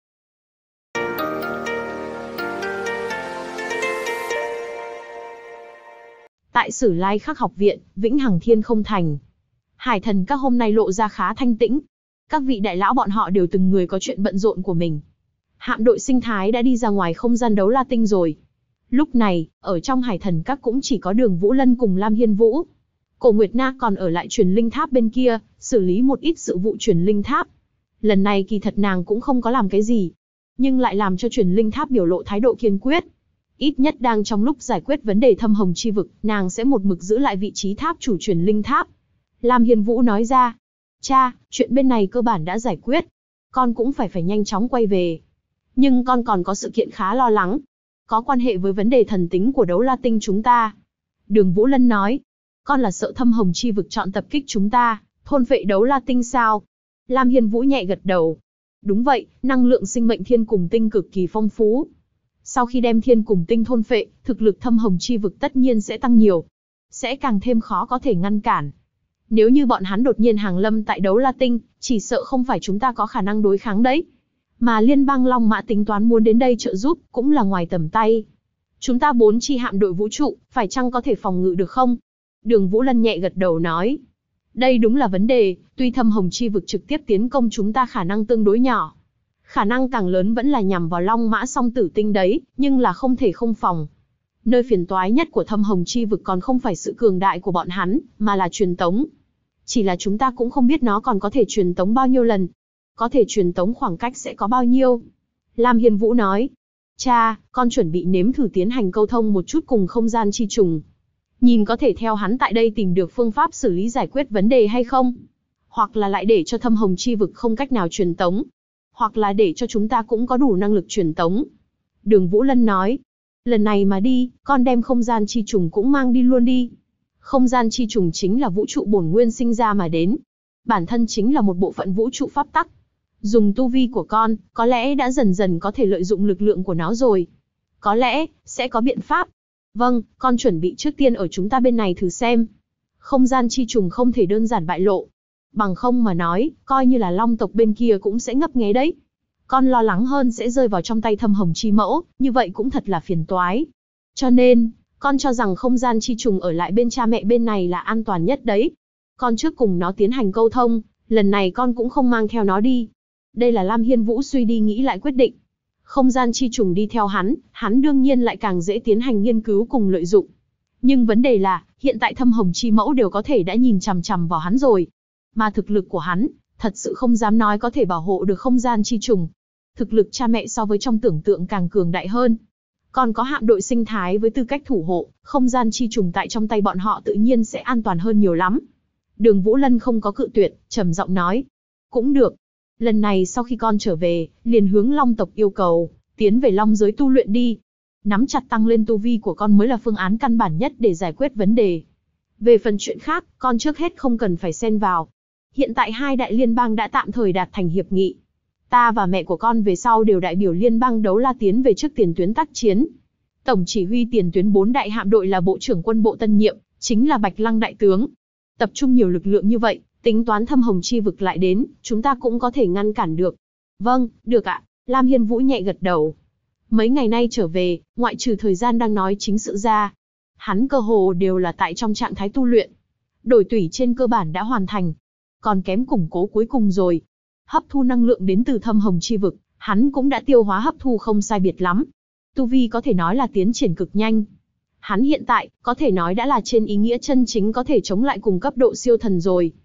Tại Sử Lai Khắc học viện, Vĩnh Hằng Thiên Không Thành, Hải Thần các hôm nay lộ ra khá thanh tĩnh. Các vị đại lão bọn họ đều từng người có chuyện bận rộn của mình. Hạm đội sinh thái đã đi ra ngoài không gian đấu la tinh rồi. Lúc này, ở trong Hải Thần các cũng chỉ có Đường Vũ Lân cùng Lam Hiên Vũ. Cổ Nguyệt Na còn ở lại truyền linh tháp bên kia, xử lý một ít sự vụ truyền linh tháp. Lần này kỳ thật nàng cũng không có làm cái gì, nhưng lại làm cho truyền linh tháp biểu lộ thái độ kiên quyết. Ít nhất đang trong lúc giải quyết vấn đề Thâm Hồng Chi vực, nàng sẽ một mực giữ lại vị trí tháp chủ truyền linh tháp. Lam Hiên Vũ nói ra, cha, chuyện bên này cơ bản đã giải quyết. Con cũng phải nhanh chóng quay về. Nhưng con còn có sự kiện khá lo lắng. Có quan hệ với vấn đề thần tính của đấu la tinh chúng ta. Đường Vũ Lân nói, con là sợ Thâm Hồng Chi vực chọn tập kích chúng ta, thôn phệ đấu la tinh sao? Lam Hiên Vũ nhẹ gật đầu. Đúng vậy, năng lượng sinh mệnh thiên cùng tinh cực kỳ phong phú. Sau khi đem thiên cùng tinh thôn phệ, thực lực Thâm Hồng Chi vực tất nhiên sẽ tăng nhiều. Sẽ càng thêm khó có thể ngăn cản. Nếu như bọn hắn đột nhiên hàng lâm tại đấu la tinh, chỉ sợ không phải chúng ta có khả năng đối kháng đấy. Mà liên bang Long Mã tính toán muốn đến đây trợ giúp, cũng là ngoài tầm tay. Chúng ta 4 chi hạm đội vũ trụ, phải chăng có thể phòng ngự được không? Đường Vũ Lân nhẹ gật đầu nói. Đây đúng là vấn đề, tuy Thâm Hồng Chi vực trực tiếp tiến công chúng ta khả năng tương đối nhỏ. Khả năng càng lớn vẫn là nhằm vào Long Mã song tử tinh đấy, nhưng là không thể không phòng. Nơi phiền toái nhất của Thâm Hồng Chi vực còn không phải sự cường đại của bọn hắn, mà là truyền tống. Chỉ là chúng ta cũng không biết nó còn có thể truyền tống bao nhiêu lần. Có thể truyền tống khoảng cách sẽ có bao nhiêu. Lam Hiên Vũ nói. Cha, con chuẩn bị nếm thử tiến hành câu thông một chút cùng không gian chi trùng. Nhìn có thể theo hắn tại đây tìm được phương pháp xử lý giải quyết vấn đề hay không. Hoặc là lại để cho Thâm Hồng Chi vực không cách nào truyền tống. Hoặc là để cho chúng ta cũng có đủ năng lực truyền tống. Đường Vũ Lân nói. Lần này mà đi, con đem không gian chi trùng cũng mang đi luôn đi. Không gian chi trùng chính là vũ trụ bổn nguyên sinh ra mà đến. Bản thân chính là một bộ phận vũ trụ pháp tắc. Dùng tu vi của con, có lẽ đã dần dần có thể lợi dụng lực lượng của nó rồi. Có lẽ, sẽ có biện pháp. Vâng, con chuẩn bị trước tiên ở chúng ta bên này thử xem. Không gian chi trùng không thể đơn giản bại lộ. Bằng không mà nói, coi như là Long tộc bên kia cũng sẽ ngấp nghé đấy. Con lo lắng hơn sẽ rơi vào trong tay Thâm Hồng Chi mẫu, như vậy cũng thật là phiền toái. Cho nên, con cho rằng không gian chi trùng ở lại bên cha mẹ bên này là an toàn nhất đấy. Con trước cùng nó tiến hành câu thông, lần này con cũng không mang theo nó đi. Đây là Lam Hiên Vũ suy đi nghĩ lại quyết định. Không gian chi trùng đi theo hắn đương nhiên lại càng dễ tiến hành nghiên cứu cùng lợi dụng. Nhưng vấn đề là, hiện tại Thâm Hồng Chi mẫu đều có thể đã nhìn chằm chằm vào hắn rồi. Mà thực lực của hắn, thật sự không dám nói có thể bảo hộ được không gian chi trùng. Thực lực cha mẹ so với trong tưởng tượng càng cường đại hơn. Còn có hạm đội sinh thái với tư cách thủ hộ, không gian chi trùng tại trong tay bọn họ tự nhiên sẽ an toàn hơn nhiều lắm. Đường Vũ Lân không có cự tuyệt, trầm giọng nói. Cũng được. Lần này sau khi con trở về, liền hướng Long tộc yêu cầu, tiến về Long giới tu luyện đi. Nắm chặt tăng lên tu vi của con mới là phương án căn bản nhất để giải quyết vấn đề. Về phần chuyện khác, con trước hết không cần phải xen vào. Hiện tại hai đại liên bang đã tạm thời đạt thành hiệp nghị. Ta và mẹ của con về sau đều đại biểu liên bang đấu la tiến về trước tiền tuyến tác chiến. Tổng chỉ huy tiền tuyến 4 đại hạm đội là bộ trưởng quân bộ tân nhiệm, chính là Bạch Lăng đại tướng. Tập trung nhiều lực lượng như vậy, tính toán Thâm Hồng Chi vực lại đến, chúng ta cũng có thể ngăn cản được. Vâng, được ạ. Lam Hiên Vũ nhẹ gật đầu. Mấy ngày nay trở về, ngoại trừ thời gian đang nói chính sự ra, hắn cơ hồ đều là tại trong trạng thái tu luyện. Đổi tủy trên cơ bản đã hoàn thành. Còn kém củng cố cuối cùng rồi. Hấp thu năng lượng đến từ Thâm Hồng Chi vực, hắn cũng đã tiêu hóa hấp thu không sai biệt lắm. Tu vi có thể nói là tiến triển cực nhanh. Hắn hiện tại, có thể nói đã là trên ý nghĩa chân chính có thể chống lại cùng cấp độ siêu thần rồi.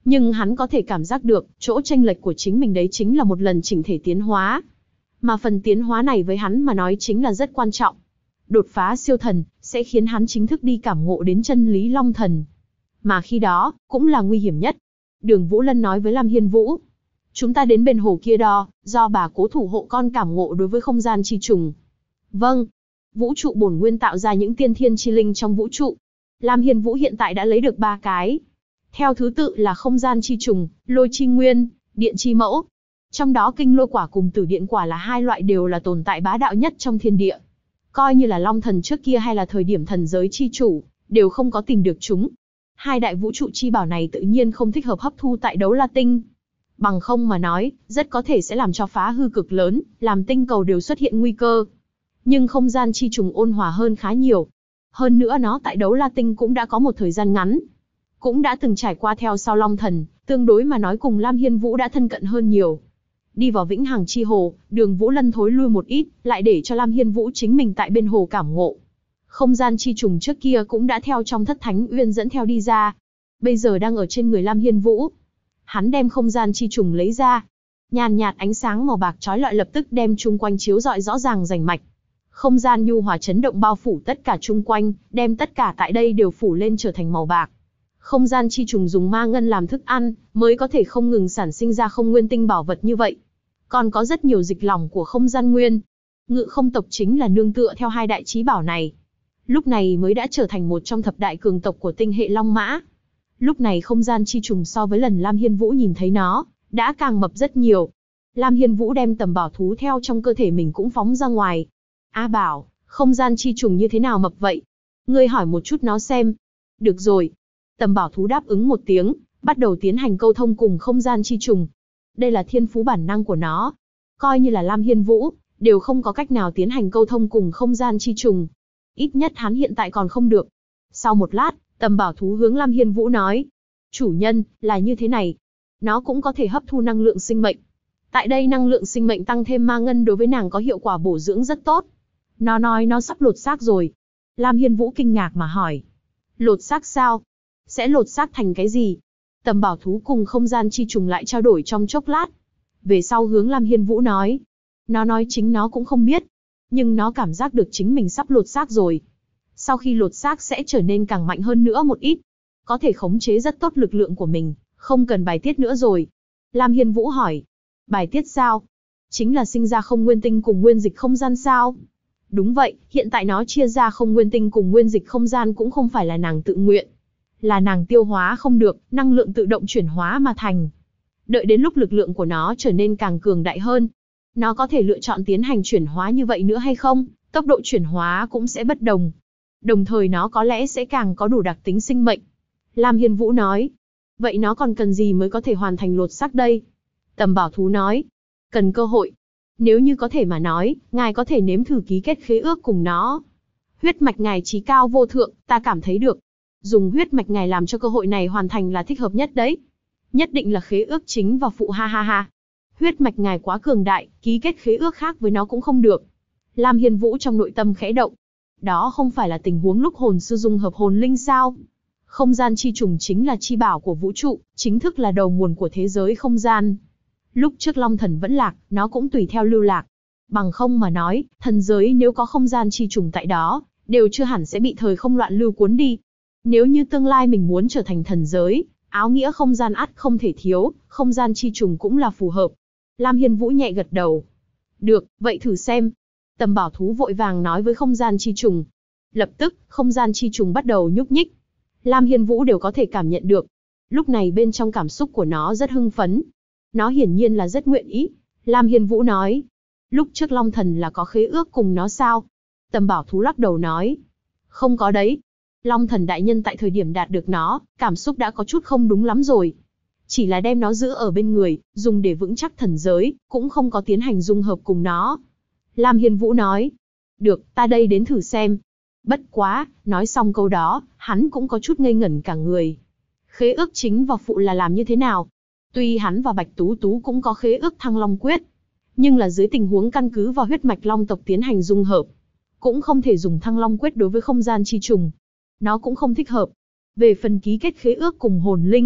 Nhưng hắn có thể cảm giác được, chỗ chênh lệch của chính mình đấy chính là một lần chỉnh thể tiến hóa. Mà phần tiến hóa này với hắn mà nói chính là rất quan trọng. Đột phá siêu thần, sẽ khiến hắn chính thức đi cảm ngộ đến chân lý long thần. Mà khi đó, cũng là nguy hiểm nhất. Đường Vũ Lân nói với Lam Hiên Vũ. Chúng ta đến bên hồ kia đo, do bà cố thủ hộ con cảm ngộ đối với không gian chi trùng. Vâng. Vũ trụ bổn nguyên tạo ra những tiên thiên chi linh trong vũ trụ. Lam Hiên Vũ hiện tại đã lấy được 3 cái. Theo thứ tự là không gian chi trùng, lôi chi nguyên, điện chi mẫu. Trong đó kinh lôi quả cùng tử điện quả là 2 loại đều là tồn tại bá đạo nhất trong thiên địa. Coi như là Long Thần trước kia hay là thời điểm thần giới chi chủ, đều không có tìm được chúng. 2 đại vũ trụ chi bảo này tự nhiên không thích hợp hấp thu tại Đấu La Tinh. Bằng không mà nói, rất có thể sẽ làm cho phá hư cực lớn, làm tinh cầu đều xuất hiện nguy cơ. Nhưng không gian chi trùng ôn hòa hơn khá nhiều. Hơn nữa nó tại Đấu La Tinh cũng đã có một thời gian ngắn. Cũng đã từng trải qua theo sau Long Thần, tương đối mà nói cùng Lam Hiên Vũ đã thân cận hơn nhiều. Đi vào Vĩnh Hằng Chi Hồ, Đường Vũ Lân thối lui một ít, lại để cho Lam Hiên Vũ chính mình tại bên hồ cảm ngộ. Không gian chi trùng trước kia cũng đã theo trong Thất Thánh Uyên dẫn theo đi ra. Bây giờ đang ở trên người Lam Hiên Vũ. Hắn đem không gian chi trùng lấy ra. Nhàn nhạt ánh sáng màu bạc chói lọi lập tức đem chung quanh chiếu rọi rõ ràng rành mạch. Không gian nhu hòa chấn động bao phủ tất cả chung quanh, đem tất cả tại đây đều phủ lên trở thành màu bạc. Không gian chi trùng dùng ma ngân làm thức ăn, mới có thể không ngừng sản sinh ra không nguyên tinh bảo vật như vậy. Còn có rất nhiều dịch lỏng của không gian nguyên. Ngự không tộc chính là nương tựa theo 2 đại chí bảo này. Lúc này mới đã trở thành một trong thập đại cường tộc của tinh hệ Long Mã. Lúc này không gian chi trùng so với lần Lam Hiên Vũ nhìn thấy nó, đã càng mập rất nhiều. Lam Hiên Vũ đem tầm bảo thú theo trong cơ thể mình cũng phóng ra ngoài. A Bảo, không gian chi trùng như thế nào mập vậy? Ngươi hỏi một chút nó xem. Được rồi. Tầm bảo thú đáp ứng một tiếng, bắt đầu tiến hành câu thông cùng không gian chi trùng. Đây là thiên phú bản năng của nó. Coi như là Lam Hiên Vũ, đều không có cách nào tiến hành câu thông cùng không gian chi trùng. Ít nhất hắn hiện tại còn không được. Sau một lát, tầm bảo thú hướng Lam Hiên Vũ nói. Chủ nhân, là như thế này. Nó cũng có thể hấp thu năng lượng sinh mệnh. Tại đây năng lượng sinh mệnh tăng thêm ma ngân đối với nàng có hiệu quả bổ dưỡng rất tốt. Nó nói nó sắp lột xác rồi. Lam Hiên Vũ kinh ngạc mà hỏi. Lột xác sao? Sẽ lột xác thành cái gì? Tầm bảo thú cùng không gian chi trùng lại trao đổi trong chốc lát. Về sau hướng Lam Hiên Vũ nói. Nó nói chính nó cũng không biết. Nhưng nó cảm giác được chính mình sắp lột xác rồi. Sau khi lột xác sẽ trở nên càng mạnh hơn nữa một ít. Có thể khống chế rất tốt lực lượng của mình, không cần bài tiết nữa rồi. Lam Hiên Vũ hỏi. Bài tiết sao? Chính là sinh ra không nguyên tinh cùng nguyên dịch không gian sao? Đúng vậy, hiện tại nó chia ra không nguyên tinh cùng nguyên dịch không gian cũng không phải là nàng tự nguyện. Là nàng tiêu hóa không được, năng lượng tự động chuyển hóa mà thành. Đợi đến lúc lực lượng của nó trở nên càng cường đại hơn, nó có thể lựa chọn tiến hành chuyển hóa như vậy nữa hay không, tốc độ chuyển hóa cũng sẽ bất đồng. Đồng thời nó có lẽ sẽ càng có đủ đặc tính sinh mệnh. Lam Hiên Vũ nói. Vậy nó còn cần gì mới có thể hoàn thành lột xác đây? Tầm bảo thú nói. Cần cơ hội. Nếu như có thể mà nói, ngài có thể nếm thử ký kết khế ước cùng nó. Huyết mạch ngài chí cao vô thượng, ta cảm thấy được. Dùng huyết mạch ngài làm cho cơ hội này hoàn thành là thích hợp nhất đấy. Nhất định là khế ước chính và phụ ha ha ha. Huyết mạch ngài quá cường đại, ký kết khế ước khác với nó cũng không được. Lam Hiên Vũ trong nội tâm khẽ động. Đó không phải là tình huống lúc hồn sư dung hợp hồn linh sao? Không gian chi trùng chính là chi bảo của vũ trụ, chính thức là đầu nguồn của thế giới không gian. Lúc trước Long Thần vẫn lạc, nó cũng tùy theo lưu lạc. Bằng không mà nói, thần giới nếu có không gian chi trùng tại đó, đều chưa hẳn sẽ bị thời không loạn lưu cuốn đi. Nếu như tương lai mình muốn trở thành thần giới, áo nghĩa không gian ắt không thể thiếu, không gian chi trùng cũng là phù hợp. Lam Hiên Vũ nhẹ gật đầu. Được, vậy thử xem. Tầm bảo thú vội vàng nói với không gian chi trùng. Lập tức, không gian chi trùng bắt đầu nhúc nhích. Lam Hiên Vũ đều có thể cảm nhận được. Lúc này bên trong cảm xúc của nó rất hưng phấn. Nó hiển nhiên là rất nguyện ý. Lam Hiên Vũ nói. Lúc trước Long Thần là có khế ước cùng nó sao? Tầm bảo thú lắc đầu nói. Không có đấy. Long Thần đại nhân tại thời điểm đạt được nó, cảm xúc đã có chút không đúng lắm rồi. Chỉ là đem nó giữ ở bên người, dùng để vững chắc thần giới, cũng không có tiến hành dung hợp cùng nó. Lam Hiên Vũ nói. Được, ta đây đến thử xem. Bất quá, nói xong câu đó, hắn cũng có chút ngây ngẩn cả người. Khế ước chính và phụ là làm như thế nào? Tuy hắn và Bạch Tú Tú cũng có khế ước Thăng Long Quyết, nhưng là dưới tình huống căn cứ vào huyết mạch Long tộc tiến hành dung hợp, cũng không thể dùng Thăng Long Quyết đối với không gian chi trùng. Nó cũng không thích hợp. Về phần ký kết khế ước cùng hồn linh,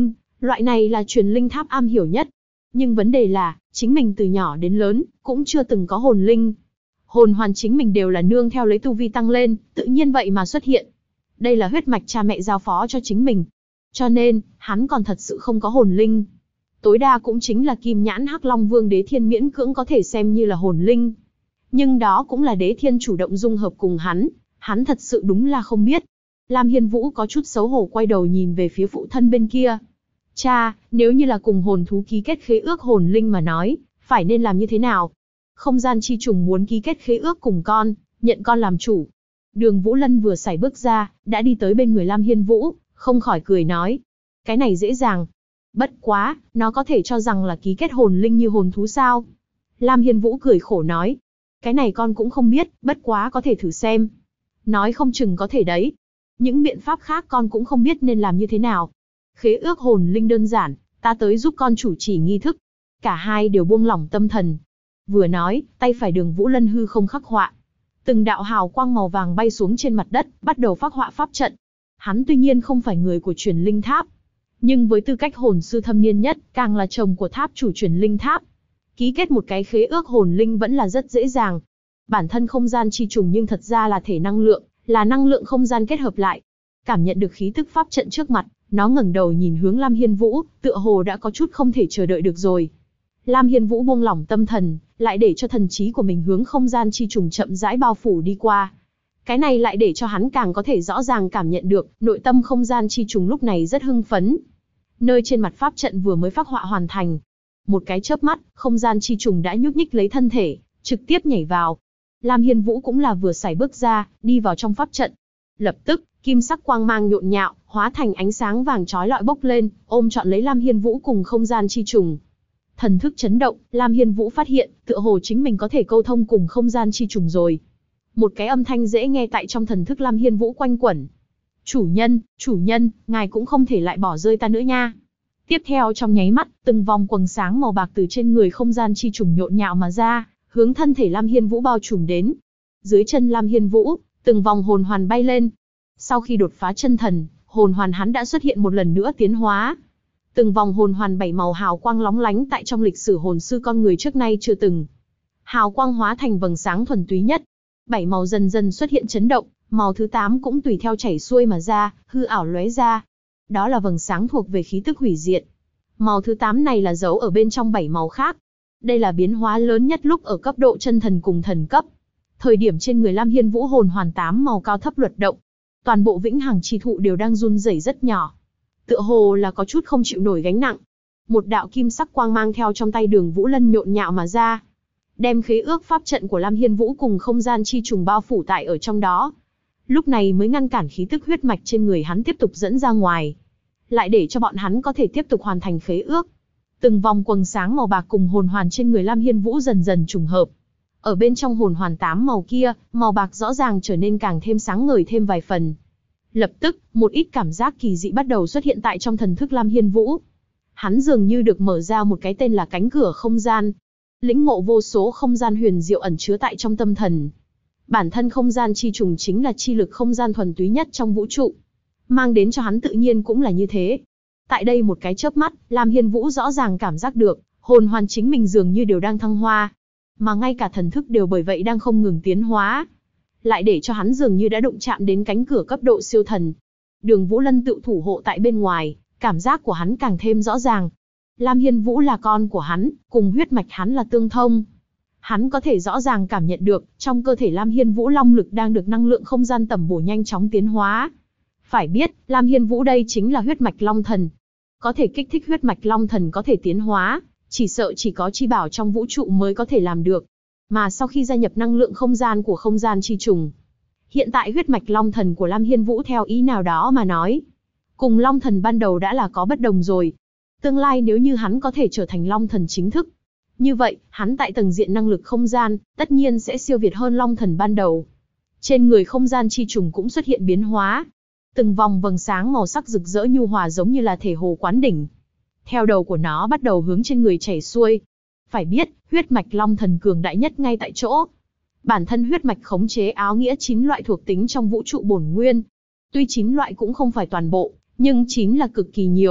Loại này là truyền linh tháp am hiểu nhất. Nhưng vấn đề là, chính mình từ nhỏ đến lớn, cũng chưa từng có hồn linh. Hồn hoàn chính mình đều là nương theo lấy tu vi tăng lên, tự nhiên vậy mà xuất hiện. Đây là huyết mạch cha mẹ giao phó cho chính mình. Cho nên, hắn còn thật sự không có hồn linh. Tối đa cũng chính là kim nhãn hắc long vương đế thiên miễn cưỡng có thể xem như là hồn linh. Nhưng đó cũng là đế thiên chủ động dung hợp cùng hắn thật sự đúng là không biết. Lam Hiên Vũ có chút xấu hổ quay đầu nhìn về phía phụ thân bên kia. Cha, nếu như là cùng hồn thú ký kết khế ước hồn linh mà nói, phải nên làm như thế nào? Không gian chi trùng muốn ký kết khế ước cùng con, nhận con làm chủ. Đường Vũ Lân vừa sải bước ra, đã đi tới bên người Lam Hiên Vũ, không khỏi cười nói. Cái này dễ dàng. Bất quá, nó có thể cho rằng là ký kết hồn linh như hồn thú sao? Lam Hiên Vũ cười khổ nói. Cái này con cũng không biết, bất quá có thể thử xem. Nói không chừng có thể đấy. Những biện pháp khác con cũng không biết nên làm như thế nào. Khế ước hồn linh đơn giản, ta tới giúp con chủ trì nghi thức. Cả hai đều buông lỏng tâm thần. Vừa nói, tay phải Đường Vũ Lân hư không khắc họa. Từng đạo hào quang màu vàng bay xuống trên mặt đất, bắt đầu phác họa pháp trận. Hắn tuy nhiên không phải người của truyền linh tháp, nhưng với tư cách hồn sư thâm niên nhất, càng là chồng của tháp chủ truyền linh tháp. Ký kết một cái khế ước hồn linh vẫn là rất dễ dàng. Bản thân không gian chi trùng nhưng thật ra là thể năng lượng, là năng lượng không gian kết hợp lại. Cảm nhận được khí tức pháp trận trước mặt, nó ngẩng đầu nhìn hướng Lam Hiên Vũ, tựa hồ đã có chút không thể chờ đợi được rồi. Lam Hiên Vũ buông lỏng tâm thần, lại để cho thần trí của mình hướng không gian chi trùng chậm rãi bao phủ đi qua. Cái này lại để cho hắn càng có thể rõ ràng cảm nhận được, nội tâm không gian chi trùng lúc này rất hưng phấn. Nơi trên mặt pháp trận vừa mới phác họa hoàn thành. Một cái chớp mắt, không gian chi trùng đã nhúc nhích lấy thân thể, trực tiếp nhảy vào. Lam Hiên Vũ cũng là vừa sải bước ra, đi vào trong pháp trận. Lập tức, kim sắc quang mang nhộn nhạo, hóa thành ánh sáng vàng chói lọi bốc lên, ôm trọn lấy Lam Hiên Vũ cùng không gian chi trùng. Thần thức chấn động, Lam Hiên Vũ phát hiện, tựa hồ chính mình có thể câu thông cùng không gian chi trùng rồi. Một cái âm thanh dễ nghe tại trong thần thức Lam Hiên Vũ quanh quẩn. Chủ nhân, ngài cũng không thể lại bỏ rơi ta nữa nha. Tiếp theo trong nháy mắt, từng vòng quầng sáng màu bạc từ trên người không gian chi trùng nhộn nhạo mà ra, hướng thân thể Lam Hiên Vũ bao trùm đến. Dưới chân Lam Hiên Vũ, từng vòng hồn hoàn bay lên. Sau khi đột phá chân thần, hồn hoàn hắn đã xuất hiện một lần nữa tiến hóa. Từng vòng hồn hoàn 7 màu hào quang lóng lánh tại trong lịch sử hồn sư con người trước nay chưa từng. Hào quang hóa thành vầng sáng thuần túy nhất. 7 màu dần dần xuất hiện chấn động, màu thứ 8 cũng tùy theo chảy xuôi mà ra, hư ảo lóe ra. Đó là vầng sáng thuộc về khí tức hủy diệt. Màu thứ 8 này là giấu ở bên trong 7 màu khác. Đây là biến hóa lớn nhất lúc ở cấp độ chân thần cùng thần cấp. Thời điểm trên người Lam Hiên Vũ hồn hoàn 8 màu cao thấp luật động. Toàn bộ vĩnh hằng chi thụ đều đang run rẩy rất nhỏ. Tựa hồ là có chút không chịu nổi gánh nặng. Một đạo kim sắc quang mang theo trong tay Đường Vũ Lân nhộn nhạo mà ra. Đem khế ước pháp trận của Lam Hiên Vũ cùng không gian chi trùng bao phủ tại ở trong đó. Lúc này mới ngăn cản khí tức huyết mạch trên người hắn tiếp tục dẫn ra ngoài. Lại để cho bọn hắn có thể tiếp tục hoàn thành khế ước. Từng vòng quầng sáng màu bạc cùng hồn hoàn trên người Lam Hiên Vũ dần dần trùng hợp. Ở bên trong hồn hoàn 8 màu kia, màu bạc rõ ràng trở nên càng thêm sáng ngời thêm vài phần. Lập tức, một ít cảm giác kỳ dị bắt đầu xuất hiện tại trong thần thức Lam Hiên Vũ. Hắn dường như được mở ra một cái tên là cánh cửa không gian. Lĩnh ngộ vô số không gian huyền diệu ẩn chứa tại trong tâm thần. Bản thân không gian chi trùng chính là chi lực không gian thuần túy nhất trong vũ trụ. Mang đến cho hắn tự nhiên cũng là như thế. Tại đây một cái chớp mắt, Lam Hiên Vũ rõ ràng cảm giác được, hồn hoàn chính mình dường như đều đang thăng hoa. Mà ngay cả thần thức đều bởi vậy đang không ngừng tiến hóa. Lại để cho hắn dường như đã đụng chạm đến cánh cửa cấp độ siêu thần. Đường Vũ Lân tự thủ hộ tại bên ngoài, cảm giác của hắn càng thêm rõ ràng. Lam Hiên Vũ là con của hắn, cùng huyết mạch hắn là tương thông. Hắn có thể rõ ràng cảm nhận được, trong cơ thể Lam Hiên Vũ long lực đang được năng lượng không gian tầm bổ nhanh chóng tiến hóa. Phải biết, Lam Hiên Vũ đây chính là huyết mạch long thần. Có thể kích thích huyết mạch long thần có thể tiến hóa, chỉ sợ chỉ có chi bảo trong vũ trụ mới có thể làm được. Mà sau khi gia nhập năng lượng không gian của không gian chi trùng, hiện tại huyết mạch long thần của Lam Hiên Vũ theo ý nào đó mà nói, cùng long thần ban đầu đã là có bất đồng rồi. Tương lai nếu như hắn có thể trở thành long thần chính thức, như vậy, hắn tại tầng diện năng lực không gian, tất nhiên sẽ siêu việt hơn long thần ban đầu. Trên người không gian chi trùng cũng xuất hiện biến hóa. Từng vòng vầng sáng màu sắc rực rỡ nhu hòa giống như là thể hồ quán đỉnh. Theo đầu của nó bắt đầu hướng trên người chảy xuôi. Phải biết, huyết mạch long thần cường đại nhất ngay tại chỗ. Bản thân huyết mạch khống chế áo nghĩa 9 loại thuộc tính trong vũ trụ bổn nguyên. Tuy 9 loại cũng không phải toàn bộ, nhưng 9 là cực kỳ nhiều.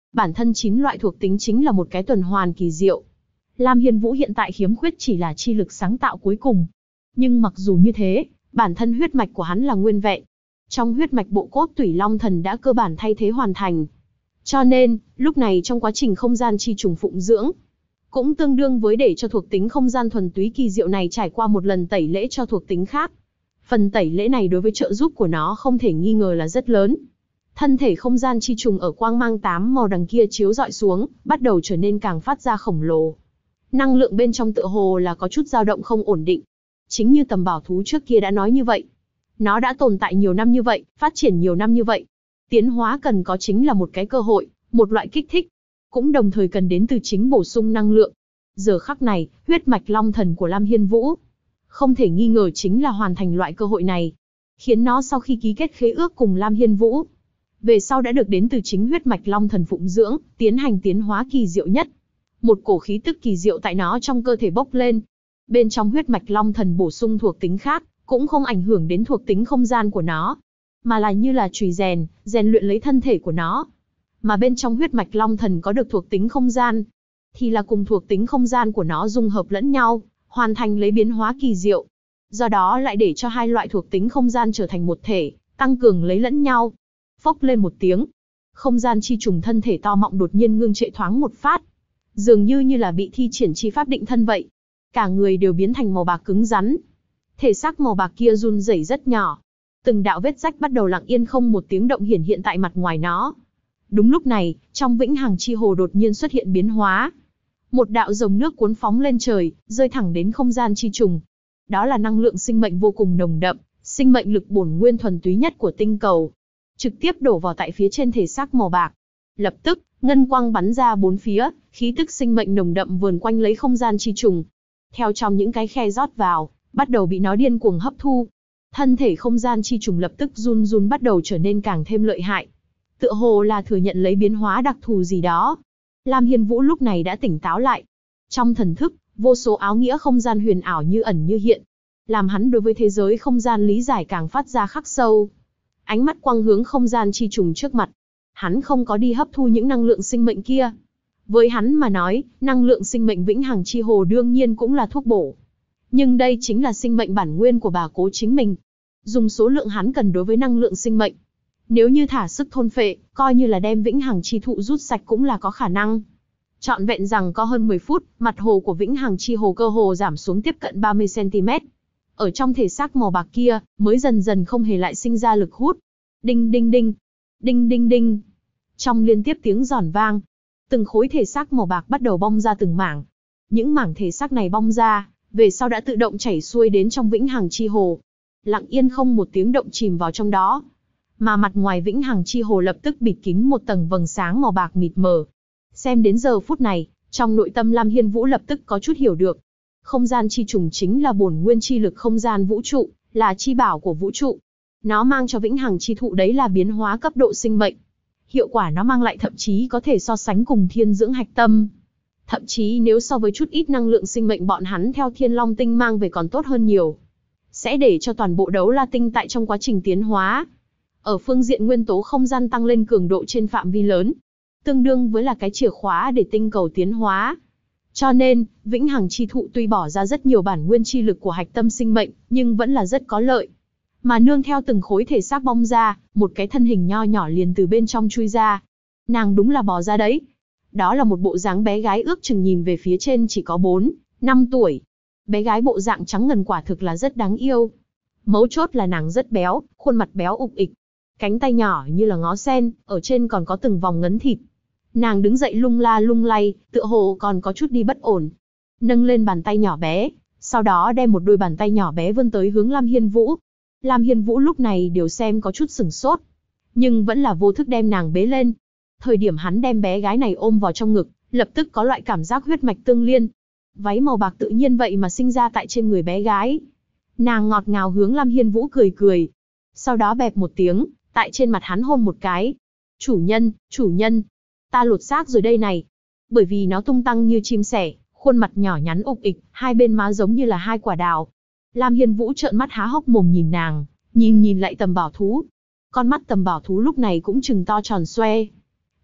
Bản thân 9 loại thuộc tính chính là một cái tuần hoàn kỳ diệu. Lam Hiên Vũ hiện tại khiếm khuyết chỉ là chi lực sáng tạo cuối cùng. Nhưng mặc dù như thế, bản thân huyết mạch của hắn là nguyên vẹn. Trong huyết mạch bộ cốt Tủy Long Thần đã cơ bản thay thế hoàn thành. Cho nên, lúc này trong quá trình không gian chi trùng phụng dưỡng, cũng tương đương với để cho thuộc tính không gian thuần túy kỳ diệu này trải qua một lần tẩy lễ cho thuộc tính khác. Phần tẩy lễ này đối với trợ giúp của nó không thể nghi ngờ là rất lớn. Thân thể không gian chi trùng ở quang mang 8 màu đằng kia chiếu rọi xuống, bắt đầu trở nên càng phát ra khổng lồ. Năng lượng bên trong tựa hồ là có chút dao động không ổn định. Chính như Tầm Bảo Thú trước kia đã nói như vậy. Nó đã tồn tại nhiều năm như vậy, phát triển nhiều năm như vậy. Tiến hóa cần có chính là một cái cơ hội, một loại kích thích. Cũng đồng thời cần đến từ chính bổ sung năng lượng. Giờ khắc này, huyết mạch long thần của Lam Hiên Vũ không thể nghi ngờ chính là hoàn thành loại cơ hội này. Khiến nó sau khi ký kết khế ước cùng Lam Hiên Vũ, về sau đã được đến từ chính huyết mạch long thần phụng dưỡng, tiến hành tiến hóa kỳ diệu nhất. Một cổ khí tức kỳ diệu tại nó trong cơ thể bốc lên. Bên trong huyết mạch long thần bổ sung thuộc tính khác, cũng không ảnh hưởng đến thuộc tính không gian của nó, mà là như là chùy rèn, rèn luyện lấy thân thể của nó. Mà bên trong huyết mạch long thần có được thuộc tính không gian, thì là cùng thuộc tính không gian của nó dung hợp lẫn nhau, hoàn thành lấy biến hóa kỳ diệu. Do đó lại để cho hai loại thuộc tính không gian trở thành một thể, tăng cường lấy lẫn nhau. Phốc lên một tiếng, không gian chi trùng thân thể to mọng đột nhiên ngưng trệ thoáng một phát, dường như là bị thi triển chi pháp định thân vậy. Cả người đều biến thành màu bạc cứng rắn. Thể xác màu bạc kia run rẩy rất nhỏ. Từng đạo vết rách bắt đầu lặng yên không một tiếng động hiển hiện tại mặt ngoài nó. Đúng lúc này, trong vĩnh hằng chi hồ đột nhiên xuất hiện biến hóa. Một đạo dòng nước cuốn phóng lên trời, rơi thẳng đến không gian chi trùng. Đó là năng lượng sinh mệnh vô cùng nồng đậm, sinh mệnh lực bổn nguyên thuần túy nhất của tinh cầu. Trực tiếp đổ vào tại phía trên thể xác màu bạc. Lập tức, ngân quang bắn ra bốn phía, khí tức sinh mệnh nồng đậm vờn quanh lấy không gian chi trùng. Theo trong những cái khe rót vào, bắt đầu bị nó điên cuồng hấp thu. Thân thể không gian chi trùng lập tức run run bắt đầu trở nên càng thêm lợi hại. Tựa hồ là thừa nhận lấy biến hóa đặc thù gì đó. Lam Hiên Vũ lúc này đã tỉnh táo lại. Trong thần thức, vô số áo nghĩa không gian huyền ảo như ẩn như hiện. Làm hắn đối với thế giới không gian lý giải càng phát ra khắc sâu. Ánh mắt quang hướng không gian chi trùng trước mặt. Hắn không có đi hấp thu những năng lượng sinh mệnh kia. Với hắn mà nói, năng lượng sinh mệnh vĩnh hằng chi hồ đương nhiên cũng là thuốc bổ. Nhưng đây chính là sinh mệnh bản nguyên của bà cố chính mình. Dùng số lượng hắn cần đối với năng lượng sinh mệnh. Nếu như thả sức thôn phệ, coi như là đem vĩnh hằng chi thụ rút sạch cũng là có khả năng. Trọn vẹn rằng có hơn 10 phút, mặt hồ của vĩnh hằng chi hồ cơ hồ giảm xuống tiếp cận 30 cm. Ở trong thể xác màu bạc kia, mới dần dần không hề lại sinh ra lực hút. Đinh đinh đinh, đinh đinh đinh. Trong liên tiếp tiếng giòn vang, từng khối thể xác màu bạc bắt đầu bong ra từng mảng. Những mảng thể xác này bong ra, về sau đã tự động chảy xuôi đến trong vĩnh hằng chi hồ. Lặng yên không một tiếng động chìm vào trong đó. Mà mặt ngoài vĩnh hằng chi hồ lập tức bịt kín một tầng vầng sáng màu bạc mịt mờ. Xem đến giờ phút này, trong nội tâm Lam Hiên Vũ lập tức có chút hiểu được. Không gian chi trùng chính là bổn nguyên chi lực không gian vũ trụ, là chi bảo của vũ trụ. Nó mang cho vĩnh hằng chi thụ đấy là biến hóa cấp độ sinh mệnh. Hiệu quả nó mang lại thậm chí có thể so sánh cùng thiên dưỡng hạch tâm. Thậm chí nếu so với chút ít năng lượng sinh mệnh bọn hắn theo Thiên Long Tinh mang về còn tốt hơn nhiều. Sẽ để cho toàn bộ Đấu La Tinh tại trong quá trình tiến hóa, ở phương diện nguyên tố không gian tăng lên cường độ trên phạm vi lớn. Tương đương với là cái chìa khóa để tinh cầu tiến hóa. Cho nên, vĩnh hằng chi thụ tuy bỏ ra rất nhiều bản nguyên chi lực của hạch tâm sinh mệnh, nhưng vẫn là rất có lợi. Mà nương theo từng khối thể xác bong ra, một cái thân hình nho nhỏ liền từ bên trong chui ra. Nàng đúng là bò ra đấy. Đó là một bộ dáng bé gái ước chừng nhìn về phía trên chỉ có 4, 5 tuổi. Bé gái bộ dạng trắng ngần quả thực là rất đáng yêu. Mấu chốt là nàng rất béo, khuôn mặt béo ục ịch. Cánh tay nhỏ như là ngó sen, ở trên còn có từng vòng ngấn thịt. Nàng đứng dậy lung la lung lay, tựa hồ còn có chút đi bất ổn. Nâng lên bàn tay nhỏ bé, sau đó đem một đôi bàn tay nhỏ bé vươn tới hướng Lam Hiên Vũ. Lam Hiên Vũ lúc này đều xem có chút sửng sốt, nhưng vẫn là vô thức đem nàng bế lên. Thời điểm hắn đem bé gái này ôm vào trong ngực, lập tức có loại cảm giác huyết mạch tương liên. Váy màu bạc tự nhiên vậy mà sinh ra tại trên người bé gái. Nàng ngọt ngào hướng Lam Hiên Vũ cười cười. Sau đó bẹp một tiếng, tại trên mặt hắn hôn một cái. Chủ nhân, ta lột xác rồi đây này. Bởi vì nó tung tăng như chim sẻ, khuôn mặt nhỏ nhắn ục ịch, hai bên má giống như là hai quả đào. Lam Hiên Vũ trợn mắt há hốc mồm nhìn nàng, nhìn lại Tầm Bảo Thú. Con mắt Tầm Bảo Thú lúc này cũng trừng to tròn xoe.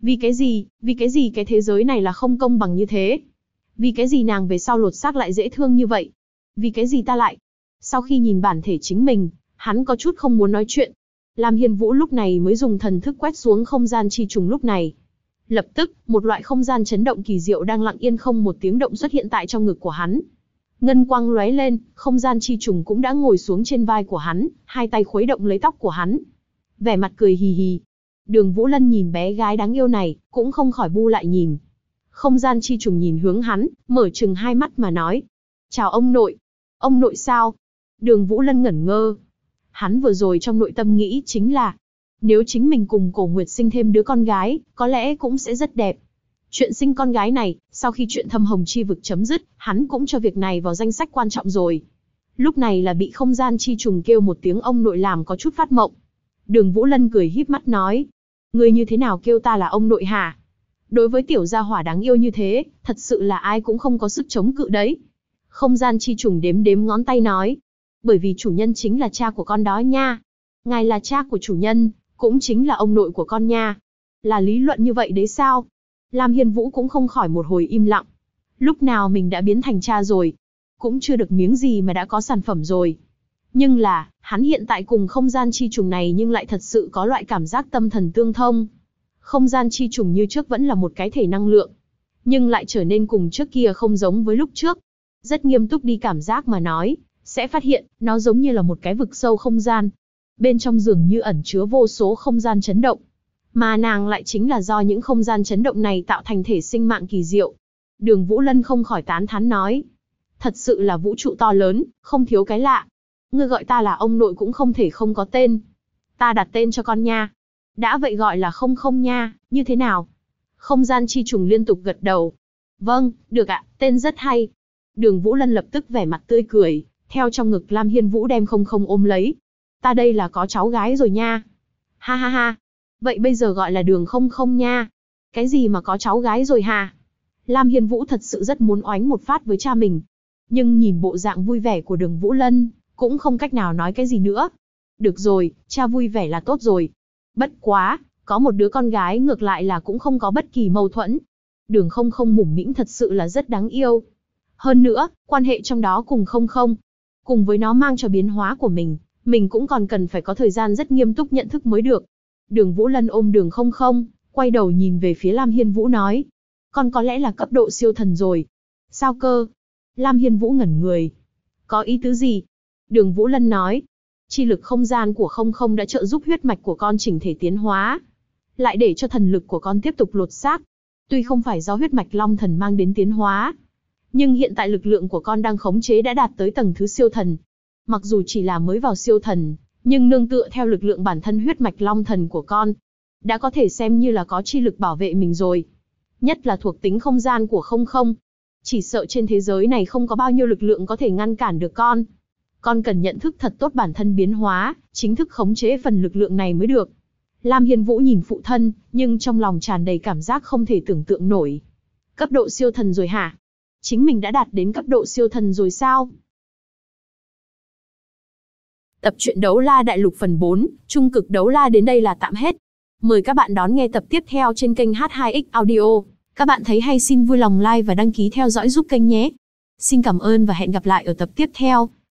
Vì cái gì, cái thế giới này là không công bằng như thế? Vì cái gì nàng về sau lột xác lại dễ thương như vậy? Vì cái gì ta lại? Sau khi nhìn bản thể chính mình, hắn có chút không muốn nói chuyện. Lam Hiên Vũ lúc này mới dùng thần thức quét xuống không gian chi trùng lúc này. Lập tức, một loại không gian chấn động kỳ diệu đang lặng yên không một tiếng động xuất hiện tại trong ngực của hắn. Ngân quang lóe lên, không gian chi trùng cũng đã ngồi xuống trên vai của hắn, hai tay khuấy động lấy tóc của hắn. Vẻ mặt cười hì hì. Đường Vũ Lân nhìn bé gái đáng yêu này, cũng không khỏi bu lại nhìn. Không gian chi trùng nhìn hướng hắn, mở trừng hai mắt mà nói. Chào ông nội. Ông nội sao? Đường Vũ Lân ngẩn ngơ. Hắn vừa rồi trong nội tâm nghĩ chính là, nếu chính mình cùng Cổ Nguyệt sinh thêm đứa con gái, có lẽ cũng sẽ rất đẹp. Chuyện sinh con gái này, sau khi chuyện Thâm Hồng Chi Vực chấm dứt, hắn cũng cho việc này vào danh sách quan trọng rồi. Lúc này là bị không gian chi trùng kêu một tiếng ông nội làm có chút phát mộng. Đường Vũ Lân cười híp mắt nói, ngươi như thế nào kêu ta là ông nội hả? Đối với tiểu gia hỏa đáng yêu như thế, thật sự là ai cũng không có sức chống cự đấy. Không gian chi trùng đếm đếm ngón tay nói, bởi vì chủ nhân chính là cha của con đó nha. Ngài là cha của chủ nhân, cũng chính là ông nội của con nha. Là lý luận như vậy đấy sao? Lam Hiên Vũ cũng không khỏi một hồi im lặng. Lúc nào mình đã biến thành cha rồi? Cũng chưa được miếng gì mà đã có sản phẩm rồi. Nhưng là, hắn hiện tại cùng không gian chi trùng này nhưng lại thật sự có loại cảm giác tâm thần tương thông. Không gian chi trùng như trước vẫn là một cái thể năng lượng, nhưng lại trở nên cùng trước kia không giống với lúc trước. Rất nghiêm túc đi cảm giác mà nói, sẽ phát hiện, nó giống như là một cái vực sâu không gian. Bên trong dường như ẩn chứa vô số không gian chấn động. Mà nàng lại chính là do những không gian chấn động này tạo thành thể sinh mạng kỳ diệu. Đường Vũ Lân không khỏi tán thán nói. Thật sự là vũ trụ to lớn, không thiếu cái lạ. Ngươi gọi ta là ông nội cũng không thể không có tên. Ta đặt tên cho con nha. Đã vậy gọi là không không nha, như thế nào? Không gian chi trùng liên tục gật đầu. Vâng, được ạ, tên rất hay. Đường Vũ Lân lập tức vẻ mặt tươi cười, theo trong ngực Lam Hiên Vũ đem không không ôm lấy. Ta đây là có cháu gái rồi nha. Ha ha ha. Vậy bây giờ gọi là Đường không không nha. Cái gì mà có cháu gái rồi hả? Lam Hiên Vũ thật sự rất muốn oánh một phát với cha mình. Nhưng nhìn bộ dạng vui vẻ của Đường Vũ Lân, cũng không cách nào nói cái gì nữa. Được rồi, cha vui vẻ là tốt rồi. Bất quá, có một đứa con gái ngược lại là cũng không có bất kỳ mâu thuẫn. Đường không không mủng mĩm thật sự là rất đáng yêu. Hơn nữa, quan hệ trong đó cùng không không, cùng với nó mang cho biến hóa của mình cũng còn cần phải có thời gian rất nghiêm túc nhận thức mới được. Đường Vũ Lân ôm Đường không không, quay đầu nhìn về phía Lam Hiên Vũ nói. Con có lẽ là cấp độ siêu thần rồi. Sao cơ? Lam Hiên Vũ ngẩn người. Có ý tứ gì? Đường Vũ Lân nói. Chi lực không gian của không không đã trợ giúp huyết mạch của con chỉnh thể tiến hóa. Lại để cho thần lực của con tiếp tục lột xác. Tuy không phải do huyết mạch long thần mang đến tiến hóa, nhưng hiện tại lực lượng của con đang khống chế đã đạt tới tầng thứ siêu thần. Mặc dù chỉ là mới vào siêu thần, nhưng nương tựa theo lực lượng bản thân huyết mạch long thần của con, đã có thể xem như là có chi lực bảo vệ mình rồi. Nhất là thuộc tính không gian của không không. Chỉ sợ trên thế giới này không có bao nhiêu lực lượng có thể ngăn cản được con. Con cần nhận thức thật tốt bản thân biến hóa, chính thức khống chế phần lực lượng này mới được. Lam Hiên Vũ nhìn phụ thân, nhưng trong lòng tràn đầy cảm giác không thể tưởng tượng nổi. Cấp độ siêu thần rồi hả? Chính mình đã đạt đến cấp độ siêu thần rồi sao? Tập truyện Đấu La Đại Lục phần 4, Trung cực Đấu La đến đây là tạm hết. Mời các bạn đón nghe tập tiếp theo trên kênh H2X Audio. Các bạn thấy hay xin vui lòng like và đăng ký theo dõi giúp kênh nhé. Xin cảm ơn và hẹn gặp lại ở tập tiếp theo.